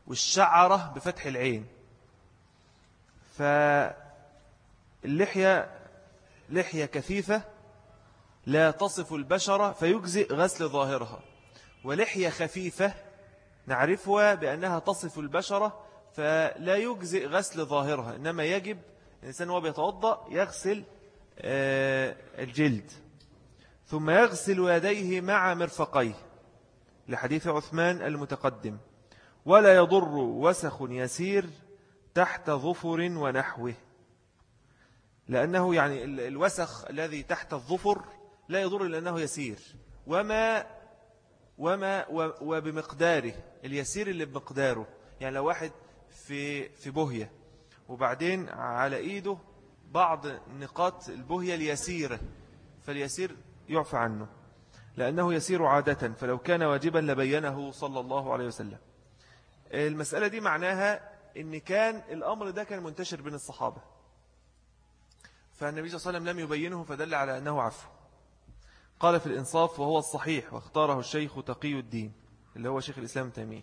والشعرة بفتح العين. فاللحية لحية كثيفة لا تصف البشرة فيجزئ غسل ظاهرها، ولحية خفيفة نعرفها بأنها تصف البشرة فلا يجزئ غسل ظاهرها، إنما يجب الإنسان وهو بيتوضأ يغسل الجلد، ثم يغسل يديه مع مرفقيه لحديث عثمان المتقدم. ولا يضر وسخ يسير تحت ظفر ونحوه، لأنه يعني الوسخ الذي تحت الظفر لا يضر لأنه يسير، وبمقداره اليسير اللي بمقداره. يعني لو واحد في بهية وبعدين على إيده بعض نقاط البهية اليسيرة، فاليسير يعفى عنه لأنه يسير عادة، فلو كان واجبا لبينه صلى الله عليه وسلم. المسألة دي معناها إن كان الأمر ده كان منتشر بين الصحابة، فالنبي صلى الله عليه وسلم لم يبينه فدل على أنه عفو. قال في الإنصاف وهو الصحيح واختاره الشيخ تقي الدين اللي هو شيخ الإسلام ابن تيمية،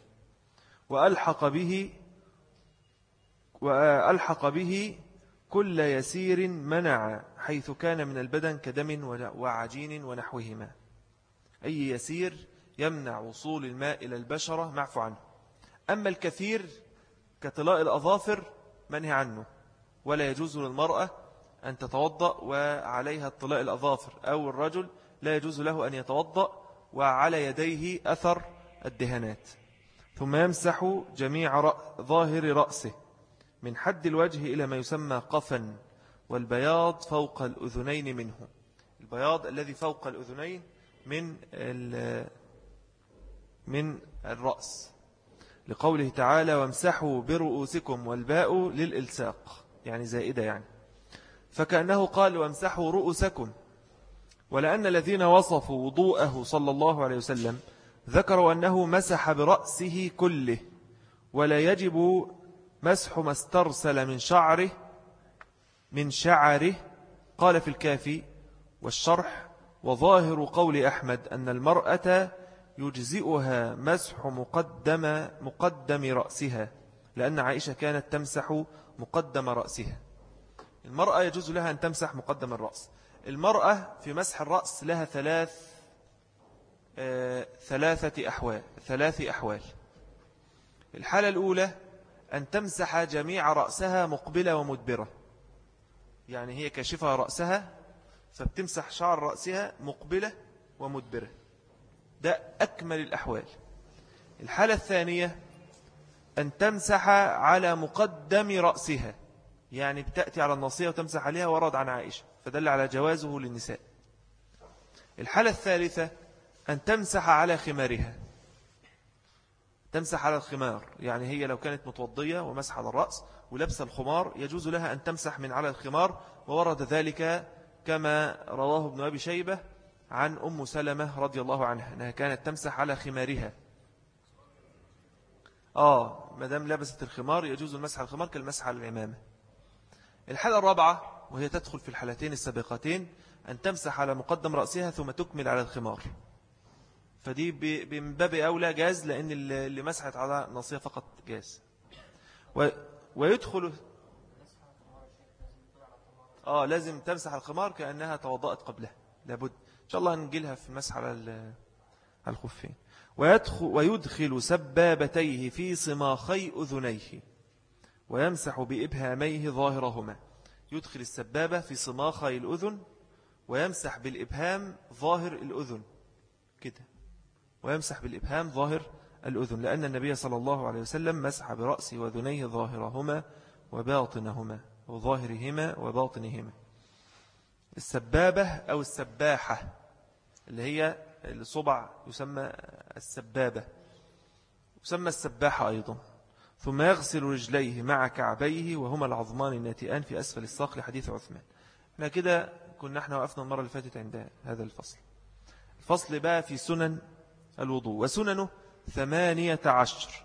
وألحق به كل يسير منع حيث كان من البدن كدم وعجين ونحوهما. أي يسير يمنع وصول الماء إلى البشرة معفو عنه. أما الكثير كطلاء الأظافر منهي عنه، ولا يجوز للمرأة أن تتوضأ وعليها طلاء الأظافر، أو الرجل لا يجوز له أن يتوضأ وعلى يديه أثر الدهانات. ثم يمسح جميع ظاهر رأسه من حد الوجه إلى ما يسمى قفا، والبياض فوق الأذنين منه. البياض الذي فوق الأذنين من الرأس، لقوله تعالى وامسحوا برؤوسكم، والباء للإلساق يعني زائدة يعني، فكأنه قال وامسحوا رؤوسكم. ولأن الذين وصفوا وضوءه صلى الله عليه وسلم ذكروا أنه مسح برأسه كله، ولا يجب مسح ما استرسل من شعره. قال في الكافي والشرح وظاهر قول أحمد أن المرأة يجزئها مسح مقدم رأسها، لأن عائشة كانت تمسح مقدم رأسها. المرأة يجوز لها أن تمسح مقدم الرأس. المرأة في مسح الرأس لها ثلاث أحوال. الحالة الأولى أن تمسح جميع رأسها مقبلة ومدبرة، يعني هي كاشفة رأسها فبتمسح شعر رأسها مقبلة ومدبرة، ده أكمل الأحوال. الحالة الثانية أن تمسح على مقدم رأسها، يعني بتأتي على الناصية وتمسح عليها، ورد عن عائشة فدل على جوازه للنساء. الحالة الثالثة أن تمسح على خمارها، تمسح على الخمار، يعني هي لو كانت متوضية ومسح على الرأس ولبس الخمار يجوز لها أن تمسح من على الخمار، وورد ذلك كما رواه ابن أبي شيبة عن أم سلمة رضي الله عنها أنها كانت تمسح على خمارها. مدام لبست الخمار يجوز المسح على الخمار كالمسح على العمامة. الحالة الرابعة وهي تدخل في الحالتين السابقتين أن تمسح على مقدم رأسها ثم تكمل على الخمار، فدي من باب أولى جاز، لأن اللي مسحت على ناصية فقط جاز. ويدخل لازم تمسح الخمار كأنها توضأت قبلها، لابد إن شاء الله نجيلها في المسح على الخفين. ويدخل سبابتيه في صماخي أذنيه ويمسح بإبهاميه ظاهرهما. يدخل السبابة في صماخي الأذن ويمسح بالإبهام ظاهر الأذن كده، ويمسح بالإبهام ظاهر الأذن، لأن النبي صلى الله عليه وسلم مسح برأسه وذنيه ظاهرهما وباطنهما، وظاهرهما وباطنهما. السبابة أو السباحة اللي هي الصبع يسمى السبابة، يسمى السباحة أيضا. ثم يغسل رجليه مع كعبيه وهما العظمان الناتئان في أسفل الساق لحديث عثمان. احنا كده كنا احنا وقفنا المرة اللي فاتت عند هذا الفصل. الفصل بقى في سنن الوضوء، وسننه 18.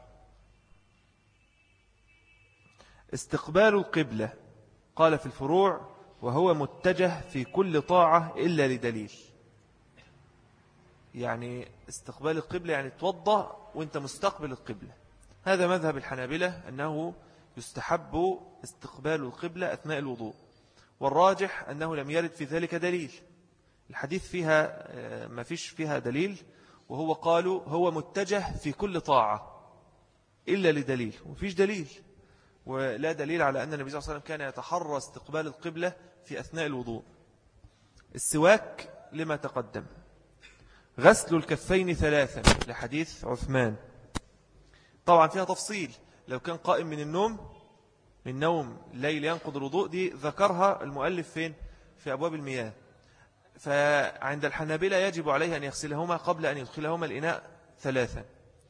استقبال القبلة، قال في الفروع وهو متجه في كل طاعة إلا لدليل. يعني استقبال القبلة يعني توضأ وانت مستقبل القبلة، هذا مذهب الحنابلة أنه يستحب استقبال القبلة أثناء الوضوء، والراجح أنه لم يرد في ذلك دليل. الحديث فيها ما فيش فيها دليل، وهو قالوا هو متجه في كل طاعة إلا لدليل، وفيش دليل، ولا دليل على أن النبي صلى الله عليه وسلم كان يتحرى استقبال القبلة في أثناء الوضوء. السواك لما تقدم. غسل الكفين 3 لحديث عثمان، طبعا فيها تفصيل. لو كان قائم من نوم الليل ينقض الوضوء، دي ذكرها المؤلف فين؟ في أبواب المياه. فعند الحنابلة يجب عليه أن يغسلهما قبل أن يدخلهما الإناء 3.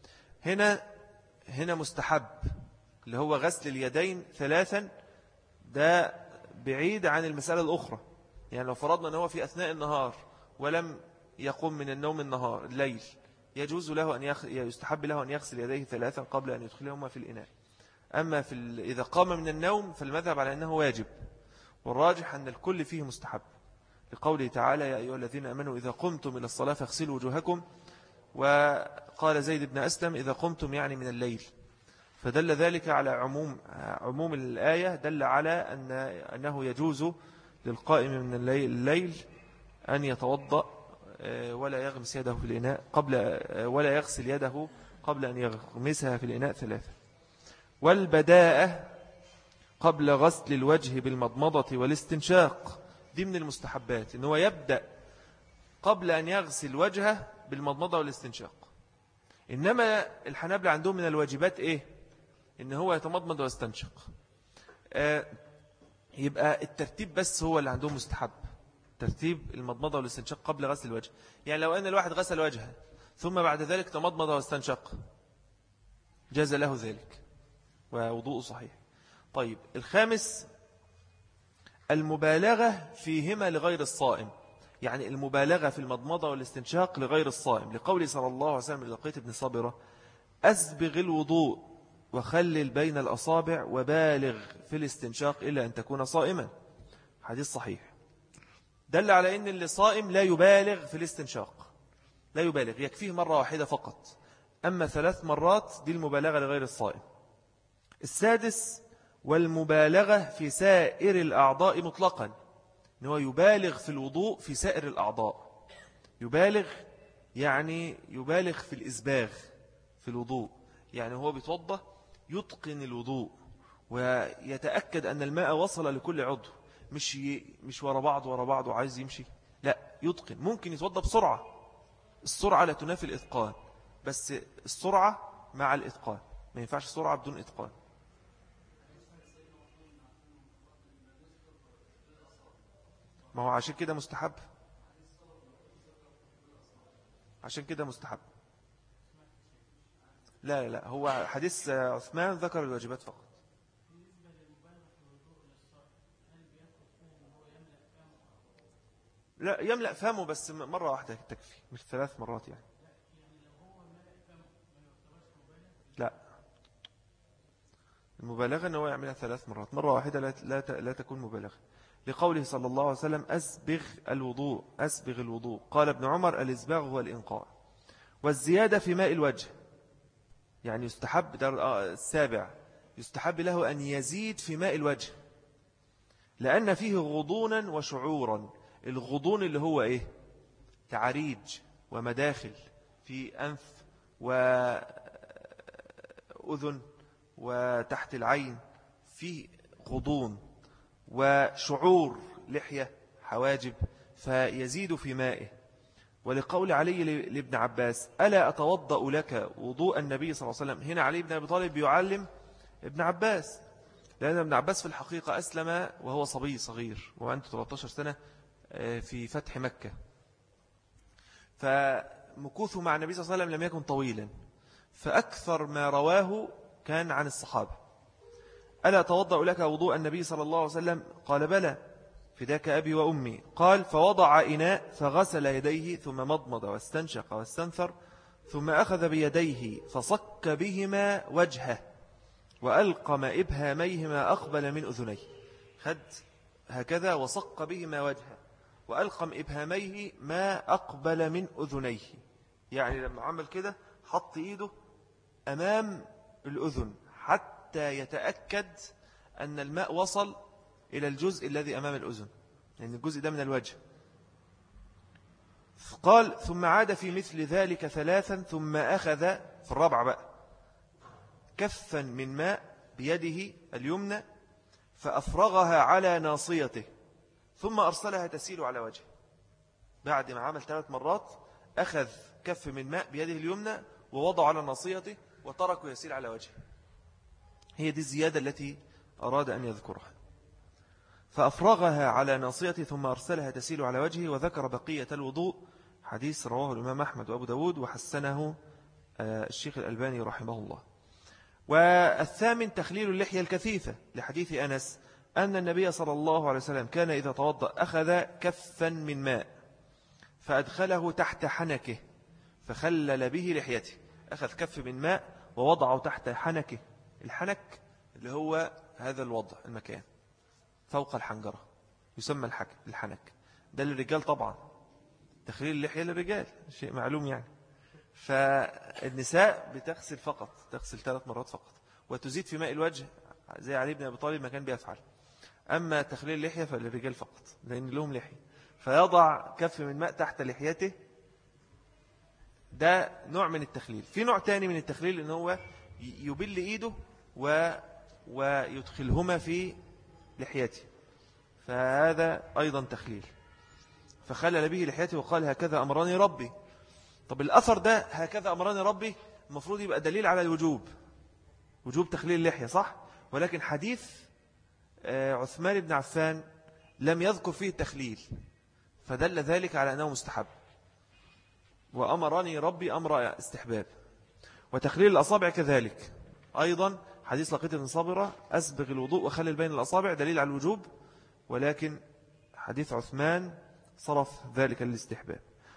هنا مستحب اللي هو غسل اليدين 3، ده بعيد عن المسألة الأخرى. يعني لو فرضنا أنه في أثناء النهار ولم يقوم من النوم الليل، يجوز له يستحب له أن يغسل يديه 3 قبل أن يدخلهما في الإناء. أما إذا قام من النوم فالمذهب على أنه واجب، والراجح أن الكل فيه مستحب، لقوله تعالى: يا أيها الذين أمنوا إذا قمتم إلى الصلاة فاغسلوا وجوهكم. وقال زيد بن أسلم: إذا قمتم يعني من الليل. فدل ذلك على عموم الآية، دل على أنه يجوز للقائم من الليل أن يتوضأ ولا يغمس يده في الإناء ولا يغسل يده قبل أن يغمسها في الإناء 3. والبداءة قبل غسل الوجه بالمضمضة والاستنشاق، دي من المستحبات، إنه يبدأ قبل أن يغسل وجهه بالمضمضة والاستنشاق. إنما الحنابلة عندهم من الواجبات إيه؟ إن هو يتمضمض ويستنشق. يبقى الترتيب بس هو اللي عندهم مستحب، ترتيب المضمضة والاستنشاق قبل غسل الوجه. يعني لو أن الواحد غسل وجهه ثم بعد ذلك تمضمض واستنشق، جاز له ذلك ووضوء صحيح. طيب، الخامس المبالغة فيهما لغير الصائم، يعني المبالغة في المضمضة والاستنشاق لغير الصائم، لقول صلى الله عليه وسلم لقيت ابن صابرة: أسبغ الوضوء وخلل بين الأصابع وبالغ في الاستنشاق إلا أن تكون صائما. حديث صحيح دل على أن اللي صائم لا يبالغ في الاستنشاق، لا يبالغ، يكفيه مرة واحدة فقط. أما 3 مرات دي المبالغة لغير الصائم. السادس والمبالغة في سائر الأعضاء مطلقا، أنه يبالغ في الوضوء في سائر الأعضاء. يبالغ يعني يبالغ في الإسباغ في الوضوء، يعني هو بيتوضى يتقن الوضوء ويتأكد أن الماء وصل لكل عضو، مش ورا بعض وعايز يمشي، لا، يتقن. ممكن يتوضى بسرعة، السرعة لا تنافي الإتقان، بس السرعة مع الإتقان، ما ينفعش السرعة بدون إتقان. ما هو عشان كده مستحب، عشان كده مستحب. لا هو حديث عثمان ذكر الواجبات فقط. لا، يملأ فمه بس مرة واحدة تكفي، مش 3 مرات يعني. لا، المبالغة أنه يعملها 3 مرات، مرة واحدة لا تكون مبالغة، لقوله صلى الله عليه وسلم: أسبغ الوضوء. قال ابن عمر: الإسباغ هو الإنقاء. والزيادة في ماء الوجه، يعني يستحب السابع، يستحب له أن يزيد في ماء الوجه، لأن فيه غضونا وشعورا. الغضون اللي هو إيه؟ تعريج ومداخل في أنف وأذن وتحت العين، فيه غضون، وشعور لحية حواجب، فيزيد في مائه. ولقول علي لابن عباس: ألا أتوضأ لك وضوء النبي صلى الله عليه وسلم. هنا علي بن أبي طالب يعلم ابن عباس، لأن ابن عباس في الحقيقة أسلم وهو صبي صغير وعنده 13 سنة في فتح مكة، فمكوثه مع النبي صلى الله عليه وسلم لم يكن طويلا، فأكثر ما رواه كان عن الصحابة. ألا أتوضأ لك وضوء النبي صلى الله عليه وسلم؟ قال: بلى، فداك أبي وأمي. قال: فوضع إناء فغسل يديه ثم مضمض واستنشق واستنثر، ثم أخذ بيديه فصك بهما وجهه وألقم إبهاميه ما أقبل من أذنيه. خد هكذا وصق بهما وجهه وألقم إبهاميه ما أقبل من أذنيه، يعني لما عمل كده حط إيده أمام الأذن حتى يتأكد أن الماء وصل إلى الجزء الذي أمام الأذن، لأن الجزء ده من الوجه. قال ثم عاد في مثل ذلك ثلاثا ثم أخذ في الرابعة بقى كفا من ماء بيده اليمنى فأفرغها على ناصيته ثم أرسلها تسيل على وجهه. بعد ما عمل 3 مرات أخذ كف من ماء بيده اليمنى ووضع على ناصيته وتركه يسيل على وجهه. هي دي الزيادة التي أراد أن يذكرها. فأفرغها على ناصيته ثم أرسلها تسيل على وجهه. وذكر بقية الوضوء، حديث رواه الإمام أحمد وأبو داود وحسنه الشيخ الألباني رحمه الله. والثامن تخليل اللحية الكثيفة، لحديث أنس أن النبي صلى الله عليه وسلم كان إذا توضأ أخذ كفا من ماء فأدخله تحت حنكه فخلل به لحيته. أخذ كف من ماء ووضعه تحت حنكه. الحنك اللي هو هذا الوضع، المكان فوق الحنجرة يسمى الحنك. ده للرجال طبعا، تخليل اللحية للرجال شيء معلوم يعني. فالنساء بتغسل فقط، تغسل 3 مرات فقط وتزيد في ماء الوجه زي علي بن أبي طالب ما كان بيفعل. أما تخليل اللحية فللرجال فقط لأن لهم لحية. فيضع كف من ماء تحت لحيته، ده نوع من التخليل. في نوع تاني من التخليل إن هو يبل إيده ويدخلهما في لحيته، فهذا أيضا تخليل. فخلل به لحيته وقال هكذا أمرني ربي. طب الأثر ده هكذا أمرني ربي المفروض يبقى دليل على الوجوب، وجوب تخليل اللحية صح؟ ولكن حديث عثمان بن عفان لم يذكر فيه التخليل، فدل ذلك على أنه مستحب. وأمرني ربي أمر استحباب. وتخليل الأصابع كذلك أيضا، حديث لقيت بن صابرة أسبغ الوضوء وخلل بين الأصابع دليل على الوجوب، ولكن حديث عثمان صرف ذلك للاستحباب.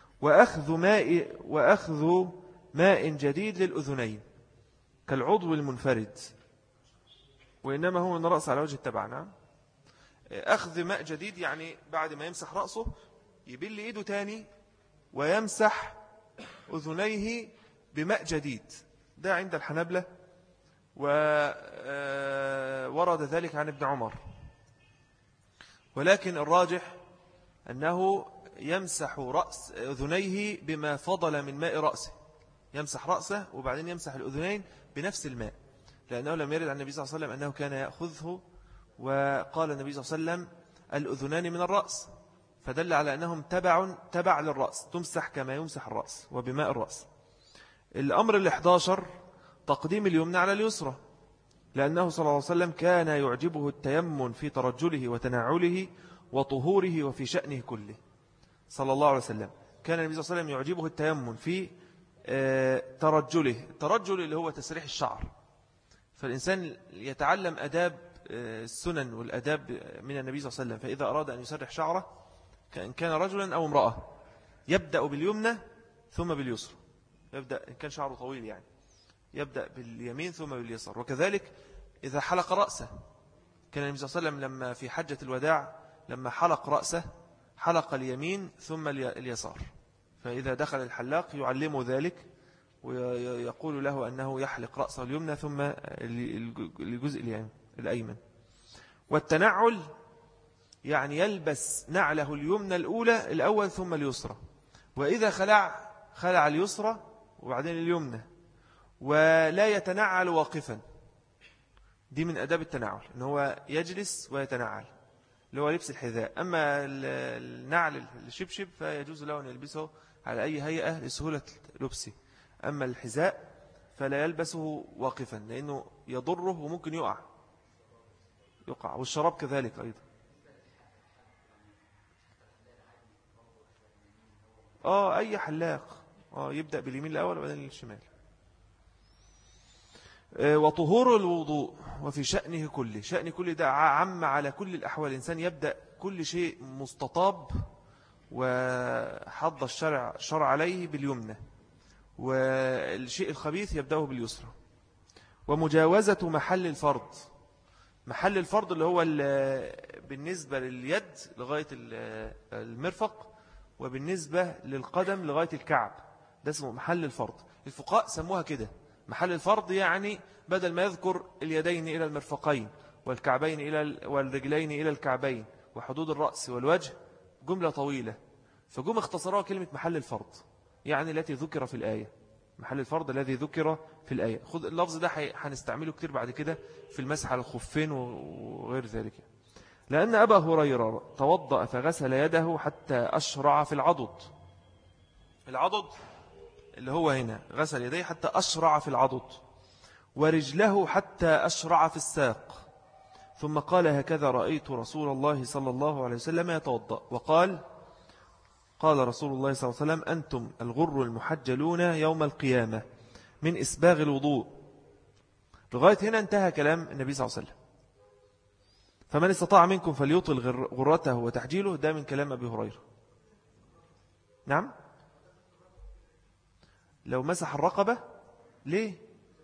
وأخذ ماء جديد للأذنين كالعضو المنفرد، وإنما هو من رأس على وجه التبع. نعم، أخذ ماء جديد يعني بعد ما يمسح رأسه يبل إيده تاني ويمسح أذنيه بماء جديد. ده عند الحنبلة، وورد ذلك عن ابن عمر. ولكن الراجح أنه يمسح رأس أذنيه بما فضل من ماء رأسه، يمسح رأسه وبعدين يمسح الأذنين بنفس الماء، لأنه لم يرد عن النبي صلى الله عليه وسلم أنه كان يأخذه. وقال النبي صلى الله عليه وسلم الأذنان من الرأس، فدل على أنهم تبع للرأس، تمسح كما يمسح الرأس وبماء الرأس. الأمر 11 تقديم اليمنى على اليسرى، لأنه صلى الله عليه وسلم كان يعجبه التيمم في ترجله وتناعله وطهوره وفي شأنه كله. صلى الله عليه وسلم كان النبي صلى الله عليه وسلم يعجبه التيمم في ترجله. الترجل اللي هو تسريح الشعر، فالإنسان يتعلم أداب السنن والأداب من النبي صلى الله عليه وسلم. فإذا أراد أن يسرح شعره كأن كان رجلا أو امرأة يبدأ باليمنى ثم باليسرى. يبدأ إن كان شعره طويل يعني يبدأ باليمين ثم باليسار. وكذلك إذا حلق رأسه، كان النبي صلى الله عليه وسلم لما في حجة الوداع لما حلق رأسه حلق اليمين ثم اليسار. فإذا دخل الحلاق يعلمه ذلك ويقول له أنه يحلق رأسه اليمنى ثم الجزء الأيمن. والتنعل يعني يلبس نعله اليمنى الأول ثم اليسرى، وإذا خلع اليسرى وبعدين اليمنى، ولا يتنعل واقفا. دي من أداب التنعل، إن هو يجلس ويتنعل اللي هو لبس الحذاء. أما النعل الشبشب فيجوز له أن يلبسه على أي هيئة لسهولة لبسه. أما الحذاء فلا يلبسه واقفا لأنه يضره وممكن يقع. والشراب كذلك أيضا. أي حلاق يبدأ باليمين الأول وبعدين الشمال. وطهور الوضوء وفي شأنه كله. شأن كله ده عم على كل الأحوال. الإنسان يبدأ كل شيء مستطاب وحض الشرع عليه باليمنى، والشيء الخبيث يبدأه باليسرى. ومجاوزة محل الفرض. محل الفرض اللي هو بالنسبة لليد لغاية المرفق، وبالنسبة للقدم لغاية الكعب، ده اسمه محل الفرض. الفقهاء سموها كده محل الفرض، يعني بدل ما يذكر اليدين إلى المرفقين والكعبين والرجلين إلى الكعبين وحدود الرأس والوجه جملة طويلة، فجم اختصروها كلمة محل الفرض، يعني التي ذكر في الآية، محل الفرض الذي ذكر في الآية. خذ اللفظ ده هنستعمله كتير بعد كده في المسح على الخفين وغير ذلك. لأن أبا هريرة توضأ فغسل يده حتى أشرع في العضد، العضد اللي هو هنا، غسل يديه حتى أشرع في العضد، ورجله حتى أشرع في الساق، ثم قال هكذا رأيت رسول الله صلى الله عليه وسلم يتوضأ. وقال قال رسول الله صلى الله عليه وسلم أنتم الغر المحجلون يوم القيامة من إسباغ الوضوء. لغاية هنا انتهى كلام النبي صلى الله عليه وسلم. فمن استطاع منكم فليطل غرته وتحجيله، ده من كلام أبي هريرة. نعم، لو مسح الرقبة ليه؟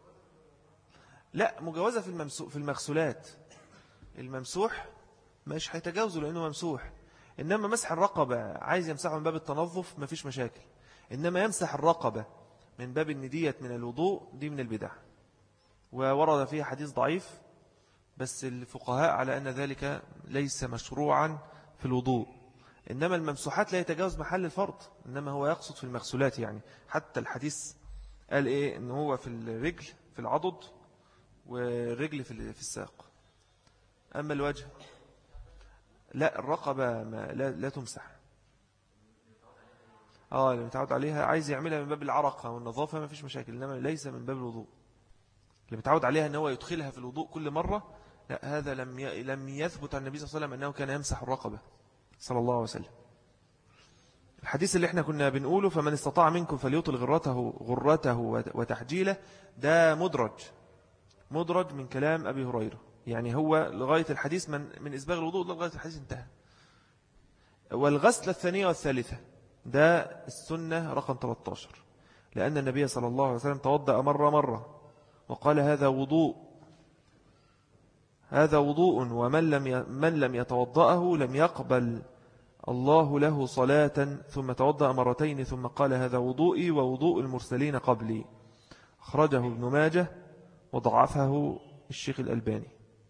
لا، مجاوزة في المغسولات، الممسوح مش هيتجاوزه لأنه ممسوح. إنما مسح الرقبة عايز يمسحه من باب التنظف ما فيش مشاكل، إنما يمسح الرقبة من باب الندية من الوضوء دي من البدع، وورد فيها حديث ضعيف، بس الفقهاء على أن ذلك ليس مشروعا في الوضوء. إنما الممسوحات لا يتجاوز محل الفرض، إنما هو يقصد في المغسولات. يعني حتى الحديث قال إيه؟ إنه هو في الرجل في العضد والرجل في الساق. أما الوجه لا، الرقبة لا تمسح. اللي متعود عليها عايز يعملها من باب العرق والنظافة ما فيش مشاكل، إنما ليس من باب الوضوء. اللي متعود عليها أنه يدخلها في الوضوء كل مرة، لا، هذا لم يثبت عن النبي صلى الله عليه وسلم أنه كان يمسح الرقبة صلى الله عليه وسلم. الحديث اللي احنا كنا بنقوله فمن استطاع منكم فليطل غرته وتحجيله، ده مدرج من كلام أبي هريرة. يعني هو لغاية الحديث من إسباغ الوضوء لغاية الحديث انتهى. والغسلة الثانية والثالثة ده السنة رقم 13، لأن النبي صلى الله عليه وسلم توضأ مرة وقال هذا وضوء ومن لم يتوضأه لم يقبل الله له صلاة، ثم توضأ مرتين ثم قال هذا وضوئي ووضوء المرسلين قبلي. أخرجه ابن ماجه وضعفه الشيخ الألباني.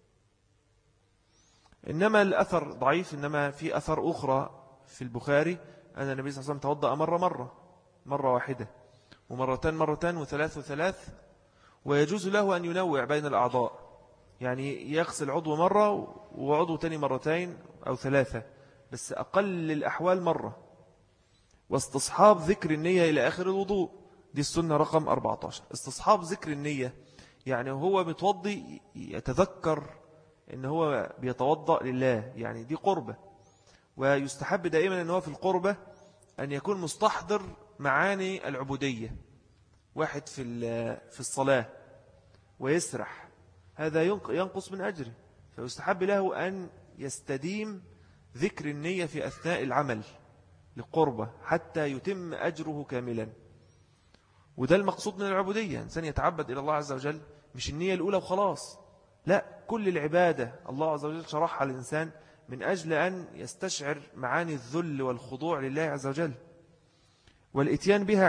إنما الأثر ضعيف، إنما في أثر أخرى في البخاري أن النبي صلى الله عليه وسلم توضأ مرة واحدة ومرتين وثلاث، ويجوز له أن ينوع بين الأعضاء، يعني يغسل عضو مرة وعضو تاني مرتين أو ثلاثة، بس أقل الأحوال مرة. واستصحاب ذكر النية إلى آخر الوضوء، دي السنة رقم 14. استصحاب ذكر النية يعني هو متوضي يتذكر إن هو بيتوضأ لله، يعني دي قربة. ويستحب دائما أن هو في القربة أن يكون مستحضر معاني العبودية. واحد في الصلاة ويسرح، هذا ينقص من أجره، فيستحب له أن يستديم ذكر النية في أثناء العمل لقربة حتى يتم أجره كاملا. وده المقصود من العبودية، إنسان يتعبد إلى الله عز وجل، مش النية الأولى وخلاص، لا، كل العبادة الله عز وجل شرحها الإنسان من أجل أن يستشعر معاني الذل والخضوع لله عز وجل. والإتيان بها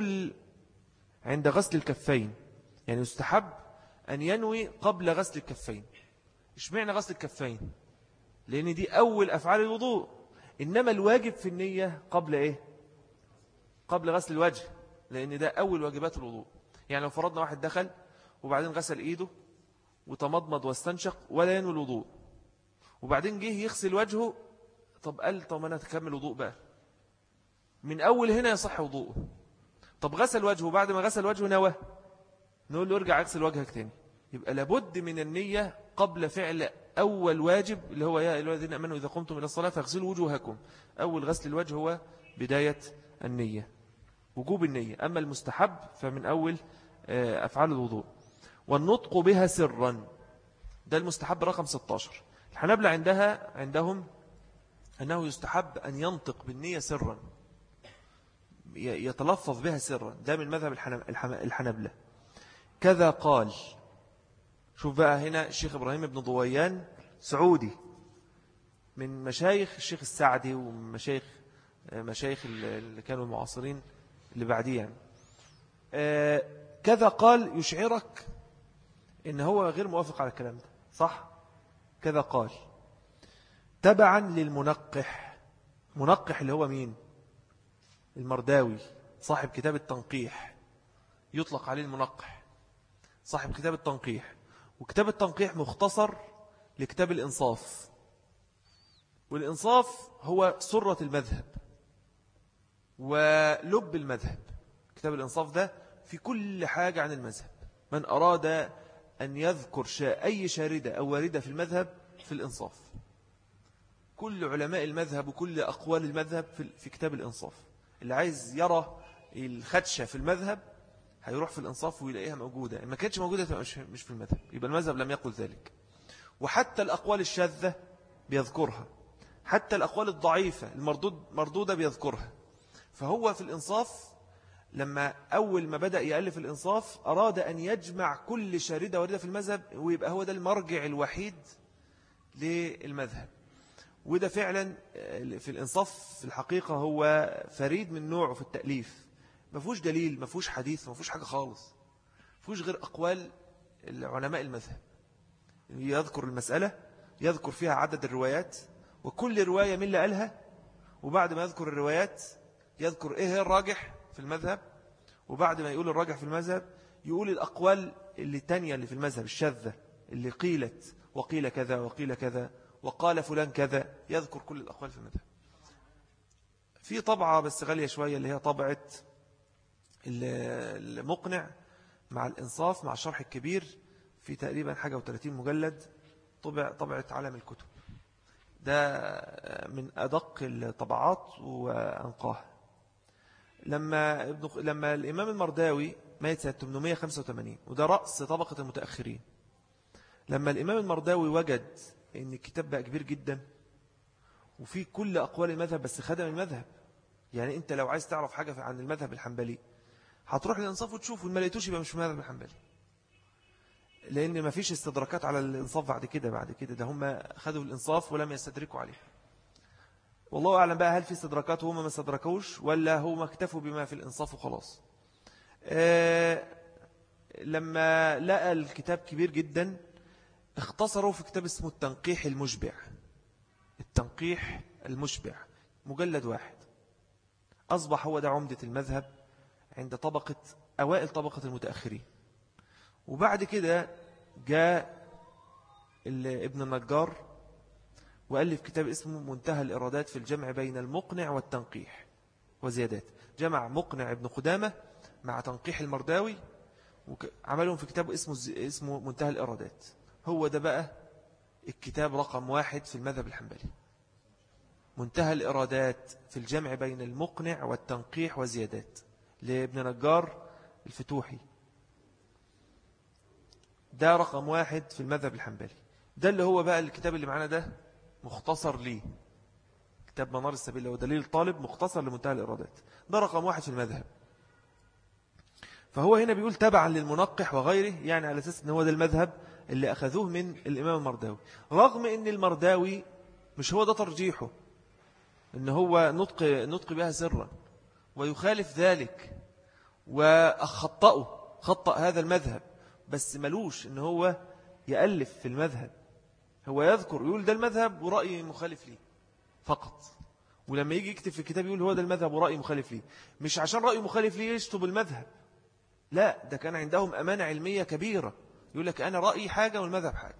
عند غسل الكفين، يعني يستحب أن ينوي قبل غسل الكفين. اشمعنى غسل الكفين؟ لأن دي أول أفعال الوضوء، إنما الواجب في النية قبل إيه؟ قبل غسل الوجه، لأن ده أول واجبات الوضوء. يعني لو فرضنا واحد دخل وبعدين غسل إيده وتمضمض واستنشق ولا ينوي الوضوء، وبعدين جه يغسل وجهه، طب أنا تكمل وضوء بقى من أول هنا يصح وضوءه. طب غسل وجهه، بعد ما غسل وجهه نوى، نقول له ارجع اغسل وجهك تاني. يبقى لابد من النية قبل فعل أول واجب، اللي هو يا أيها الذين آمنوا إذا قمتم إلى الصلاة فاغسلوا وجوهكم. أول غسل الوجه هو بداية النية، وجوب النية. أما المستحب فمن أول أفعال الوضوء. والنطق بها سرا، ده المستحب رقم 16. الحنابلة عندهم أنه يستحب أن ينطق بالنية سرا، يتلفظ بها سرا، ده من مذهب الحنابلة. كذا قال، شوف بقى هنا الشيخ إبراهيم بن ضويان سعودي من مشايخ الشيخ السعدي ومشايخ اللي كانوا المعاصرين اللي بعديه يعني. كذا قال يشعرك إن هو غير موافق على الكلام ده، صح؟ كذا قال تبعا للمنقح. منقح اللي هو مين؟ المرداوي صاحب كتاب التنقيح، يطلق عليه المنقح، صاحب كتاب التنقيح. وكتاب التنقيح مختصر لكتاب الإنصاف، والإنصاف هو سرة المذهب ولب المذهب. كتاب الإنصاف ده في كل حاجة عن المذهب. من أراد أن يذكر أي شاردة أو واردة في المذهب في الإنصاف، كل علماء المذهب وكل أقوال المذهب في كتاب الإنصاف. اللي عايز يرى الخدشة في المذهب هيروح في الإنصاف ويلاقيها موجودة. ما كانتش موجودة تبقى مش في المذهب، يبقى المذهب لم يقل ذلك. وحتى الأقوال الشاذة بيذكرها، حتى الأقوال الضعيفة المردودة بيذكرها. فهو في الإنصاف لما أول ما بدأ يألف الإنصاف أراد أن يجمع كل شاردة واردة في المذهب، ويبقى هو ده المرجع الوحيد للمذهب. وده فعلا في الإنصاف في الحقيقة هو فريد من نوعه في التأليف. ما فيهوش دليل، ما فيهوش حديث، ما فيهوش حاجة خالص، ما فيهوش غير أقوال العلماء المذهب. يذكر المسألة، يذكر فيها عدد الروايات وكل رواية من اللي قالها، وبعد ما يذكر الروايات يذكر إيه هي الراجح في المذهب، وبعد ما يقول الراجح في المذهب يقول الأقوال اللي تانية اللي في المذهب الشاذة اللي قيلت، وقيل كذا وقيل كذا وقال فلان كذا، يذكر كل الأقوال في المذهب. في طبعة بس غالية شوية اللي هي طبعة المقنع مع الإنصاف مع الشرح الكبير، في تقريبا حاجة و30 مجلد، طبعة عالم الكتب. ده من أدق الطبعات وأنقاها. لما الإمام المرداوي مات سنة 885، وده رأس طبقة المتأخرين، لما الإمام المرداوي وجد إن الكتاب بقى كبير جدا وفي كل أقوال المذهب بس خدم المذهب. يعني أنت لو عايز تعرف حاجة عن المذهب الحنبلي هتروح للإنصاف وتشوف، وما لقيتوش يبقى مش في المذهب الحنبلي، لأن ما فيش استدراكات على الإنصاف بعد كده. ده هم خدوا الإنصاف ولم يستدركوا عليه. والله أعلم بقى هل في استدراكات وهم ما استدركوش، ولا هم اكتفوا بما في الإنصاف وخلاص. لما لقى الكتاب كبير جدا اختصروا في كتاب اسمه التنقيح المشبع. التنقيح المشبع مجلد واحد، أصبح هو ده عمدة المذهب عند أوائل طبقة المتأخرين. وبعد كده جاء ابن النجار وألف كتاب اسمه منتهى الإرادات في الجمع بين المقنع والتنقيح وزيادات. جمع مقنع ابن قدامة مع تنقيح المرداوي وعملهم في كتاب اسمه منتهى الإرادات. هو ده بقى الكتاب رقم 1 في المذهب الحنبلي، منتهى الإرادات في الجمع بين المقنع والتنقيح وزيادات لابن نجار الفتوحي. ده رقم 1 في المذهب الحنبلي. ده اللي هو بقى الكتاب اللي معانا ده مختصر ليه، كتاب منار السبيل ودليل الطالب مختصر لمنتهى الإرادات. ده رقم 1 في المذهب. فهو هنا بيقول تبعا للمنقح وغيره، يعني على أساس أن هو ده المذهب اللي أخذوه من الإمام المرداوي، رغم أن المرداوي مش هو ده ترجيحه، أن هو نطق بها سرا ويخالف ذلك خطأ هذا المذهب، بس ملوش أن هو يألف في المذهب. هو يذكر يقول ده المذهب ورأي مخالف ليه فقط، ولما يجي يكتب في الكتاب يقول هو ده المذهب ورأي مخالف ليه، مش عشان رأي مخالف ليه يشطب المذهب، لا، ده كان عندهم أمانة علمية كبيرة، يقول لك أنا رأيي حاجة والمذهب حاجة.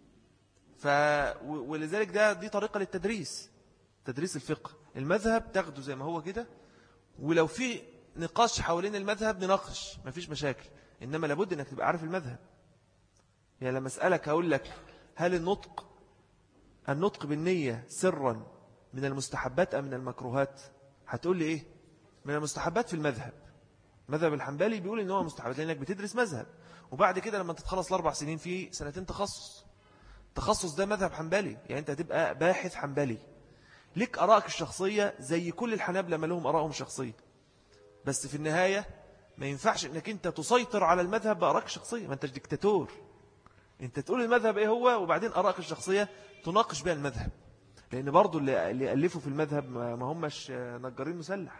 ولذلك دي طريقة للتدريس، تدريس الفقه. المذهب تاخده زي ما هو كده، ولو في نقاش حوالين المذهب نناقش، ما فيش مشاكل، إنما لابد أنك تبقى عارف المذهب. يعني لما أسألك هقول لك هل النطق بالنية سرا من المستحبات أم من المكروهات؟ هتقول لي إيه؟ من المستحبات في المذهب الحنبلي بيقول إن هو مستحبات، لأنك بتدرس مذهب، وبعد كده لما تتخلص 4 سنين في 2 تخصص ده مذهب حنبلي، يعني أنت هتبقى باحث حنبلي، لك أراءك الشخصية زي كل الحنابلة ما لهم أراءهم الشخصية، بس في النهاية ما ينفعش أنك أنت تسيطر على المذهب بأراءك الشخصية، ما أنتش ديكتاتور، أنت تقول المذهب إيه هو، وبعدين أراءك الشخصية تناقش بها المذهب، لأن برضو اللي ألفوا في المذهب ما همش نجارين مسلح،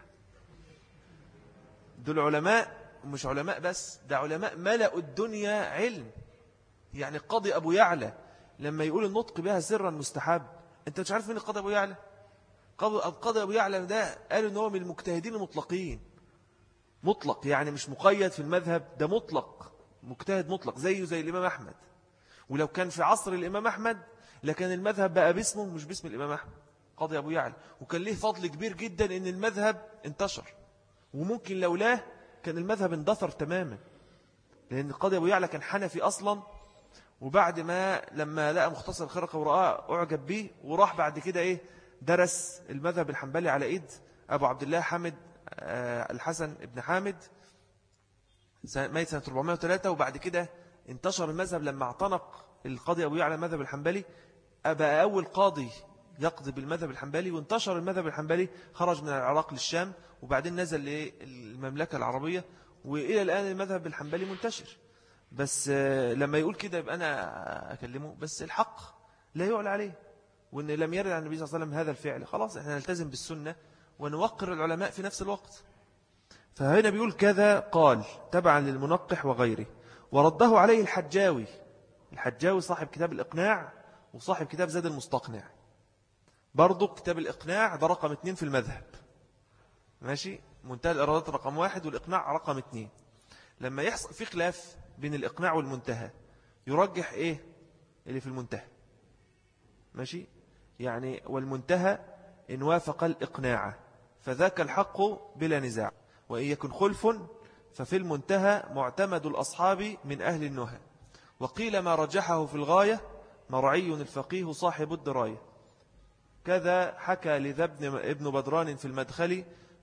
دول علماء، مش علماء بس، ده علماء ملأوا الدنيا علم، يعني القاضي أبو يعلى لما يقول النطق بها سرا مستحب، أنت مش عارف مين القاضي أبو يعلى؟ القاضي أبو يعلى ده قالوا إن هو من المجتهدين المطلقين، مطلق يعني مش مقيد في المذهب، ده مطلق، مجتهد مطلق زيه زي الإمام أحمد. ولو كان في عصر الإمام أحمد لكان المذهب بقى باسمه مش باسم الإمام أحمد، قاضي أبو يعلى. وكان له فضل كبير جدا إن المذهب انتشر، وممكن لولاه كان المذهب اندثر تماما، لأن القاضي أبو يعلى كان حنفي أصلا، وبعد ما لما لقى مختصر الخرقة ورآه أعجب به، وراح بعد كده درس المذهب الحنبلي على إيد أبو عبد الله حامد الحسن ابن حامد، ميت سنة 403. وبعد كده انتشر المذهب لما اعتنق القاضي أبو يعلى المذهب الحنبلي، أبقى أول قاضي يقضي بالمذهب الحنبلي، وانتشر المذهب الحنبلي، خرج من العراق للشام وبعدين نزل للمملكة العربية، وإلى الآن المذهب الحنبلي منتشر. بس لما يقول كده يبقى أنا أكلمه، بس الحق لا يعلى عليه، وإن لم يرد عن النبي صلى الله عليه وسلم هذا الفعل، خلاص احنا نلتزم بالسنة ونوقر العلماء في نفس الوقت. فهنا بيقول كذا قال تبعا للمنقح وغيره. ورده عليه الحجاوي صاحب كتاب الإقناع وصاحب كتاب زاد المستقنع، برضو كتاب الإقناع ده رقم 2 في المذهب، ماشي، منتهى الإرادات رقم 1 والإقناع رقم 2. لما يحصل في خلاف بين الإقناع والمنتهى يرجح اللي في المنتهى، ماشي، يعني والمنتهى إن وافق الإقناع فذاك الحق بلا نزاع، وإن يكن خلف ففي المنتهى معتمد الأصحاب من أهل النهى. وقيل ما رجحه في الغاية مرعي الفقيه صاحب الدراية، كذا حكى لذا ابن بدران في المدخل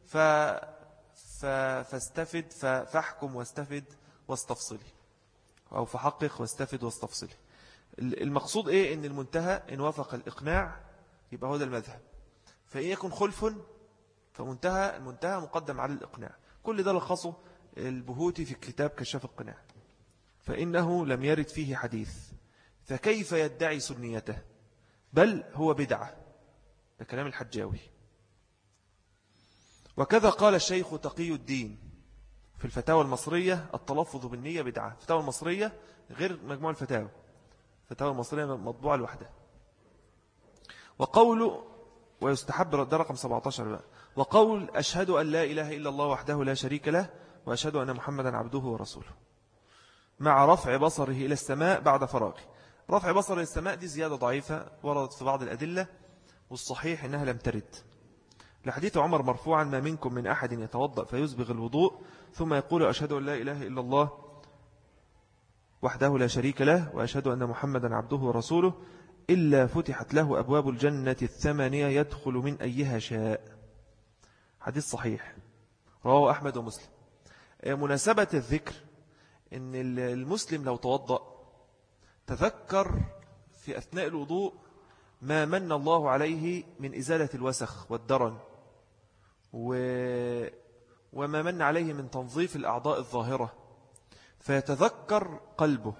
فاستفد فاحكم واستفد واستفصلي، أو فحقق واستفد واستفصلي. المقصود إن المنتهى إن وافق الإقناع يبقى هو ده المذهب، فإن يكن خلف المنتهى مقدم على الإقناع. كل ده لخصه البهوتي في كتاب كشاف القناع. فإنه لم يرد فيه حديث، فكيف يدعي سنيته؟ بل هو بدعة. ده كلام الحجاوي. وكذا قال الشيخ تقي الدين في الفتاوى المصرية التلفظ بالنية بدعة. الفتاوى المصرية غير مجموع الفتاوى، الفتاوى المصرية مطبوعة لوحدها. وقول ويستحب ده رقم 17 بقى. وقول أشهد أن لا إله إلا الله وحده لا شريك له وأشهد أن محمدا عبده ورسوله، مع رفع بصره إلى السماء بعد فراغه. رفع بصره إلى السماء دي زيادة ضعيفة وردت في بعض الأدلة، والصحيح إنها لم ترد. لحديث عمر مرفوعا ما منكم من أحد يتوضأ فيسبغ الوضوء ثم يقول أشهد أن لا إله إلا الله وحده لا شريك له وأشهد أن محمدا عبده ورسوله إلا فتحت له أبواب الجنة 8 يدخل من أيها شاء. حديث صحيح رواه أحمد ومسلم. مناسبة الذكر إن المسلم لو توضأ تذكر في أثناء الوضوء ما من الله عليه من إزالة الوسخ والدرن وما من عليه من تنظيف الأعضاء الظاهرة، فيتذكر قلبه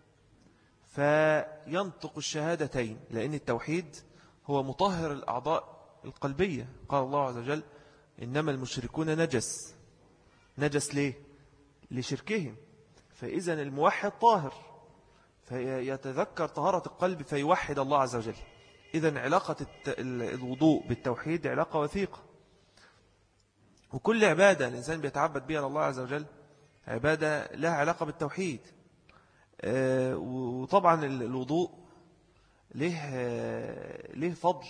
فينطق الشهادتين، لأن التوحيد هو مطهر الأعضاء القلبية. قال الله عز وجل إنما المشركون نجس ليه؟ لشركهم. فإذن الموحد طاهر، فيتذكر طهارة القلب فيوحد الله عز وجل. إذن علاقة الوضوء بالتوحيد علاقة وثيقة، وكل عبادة الإنسان بيتعبد بها الله عز وجل عبادة لها علاقة بالتوحيد. وطبعا الوضوء له فضل،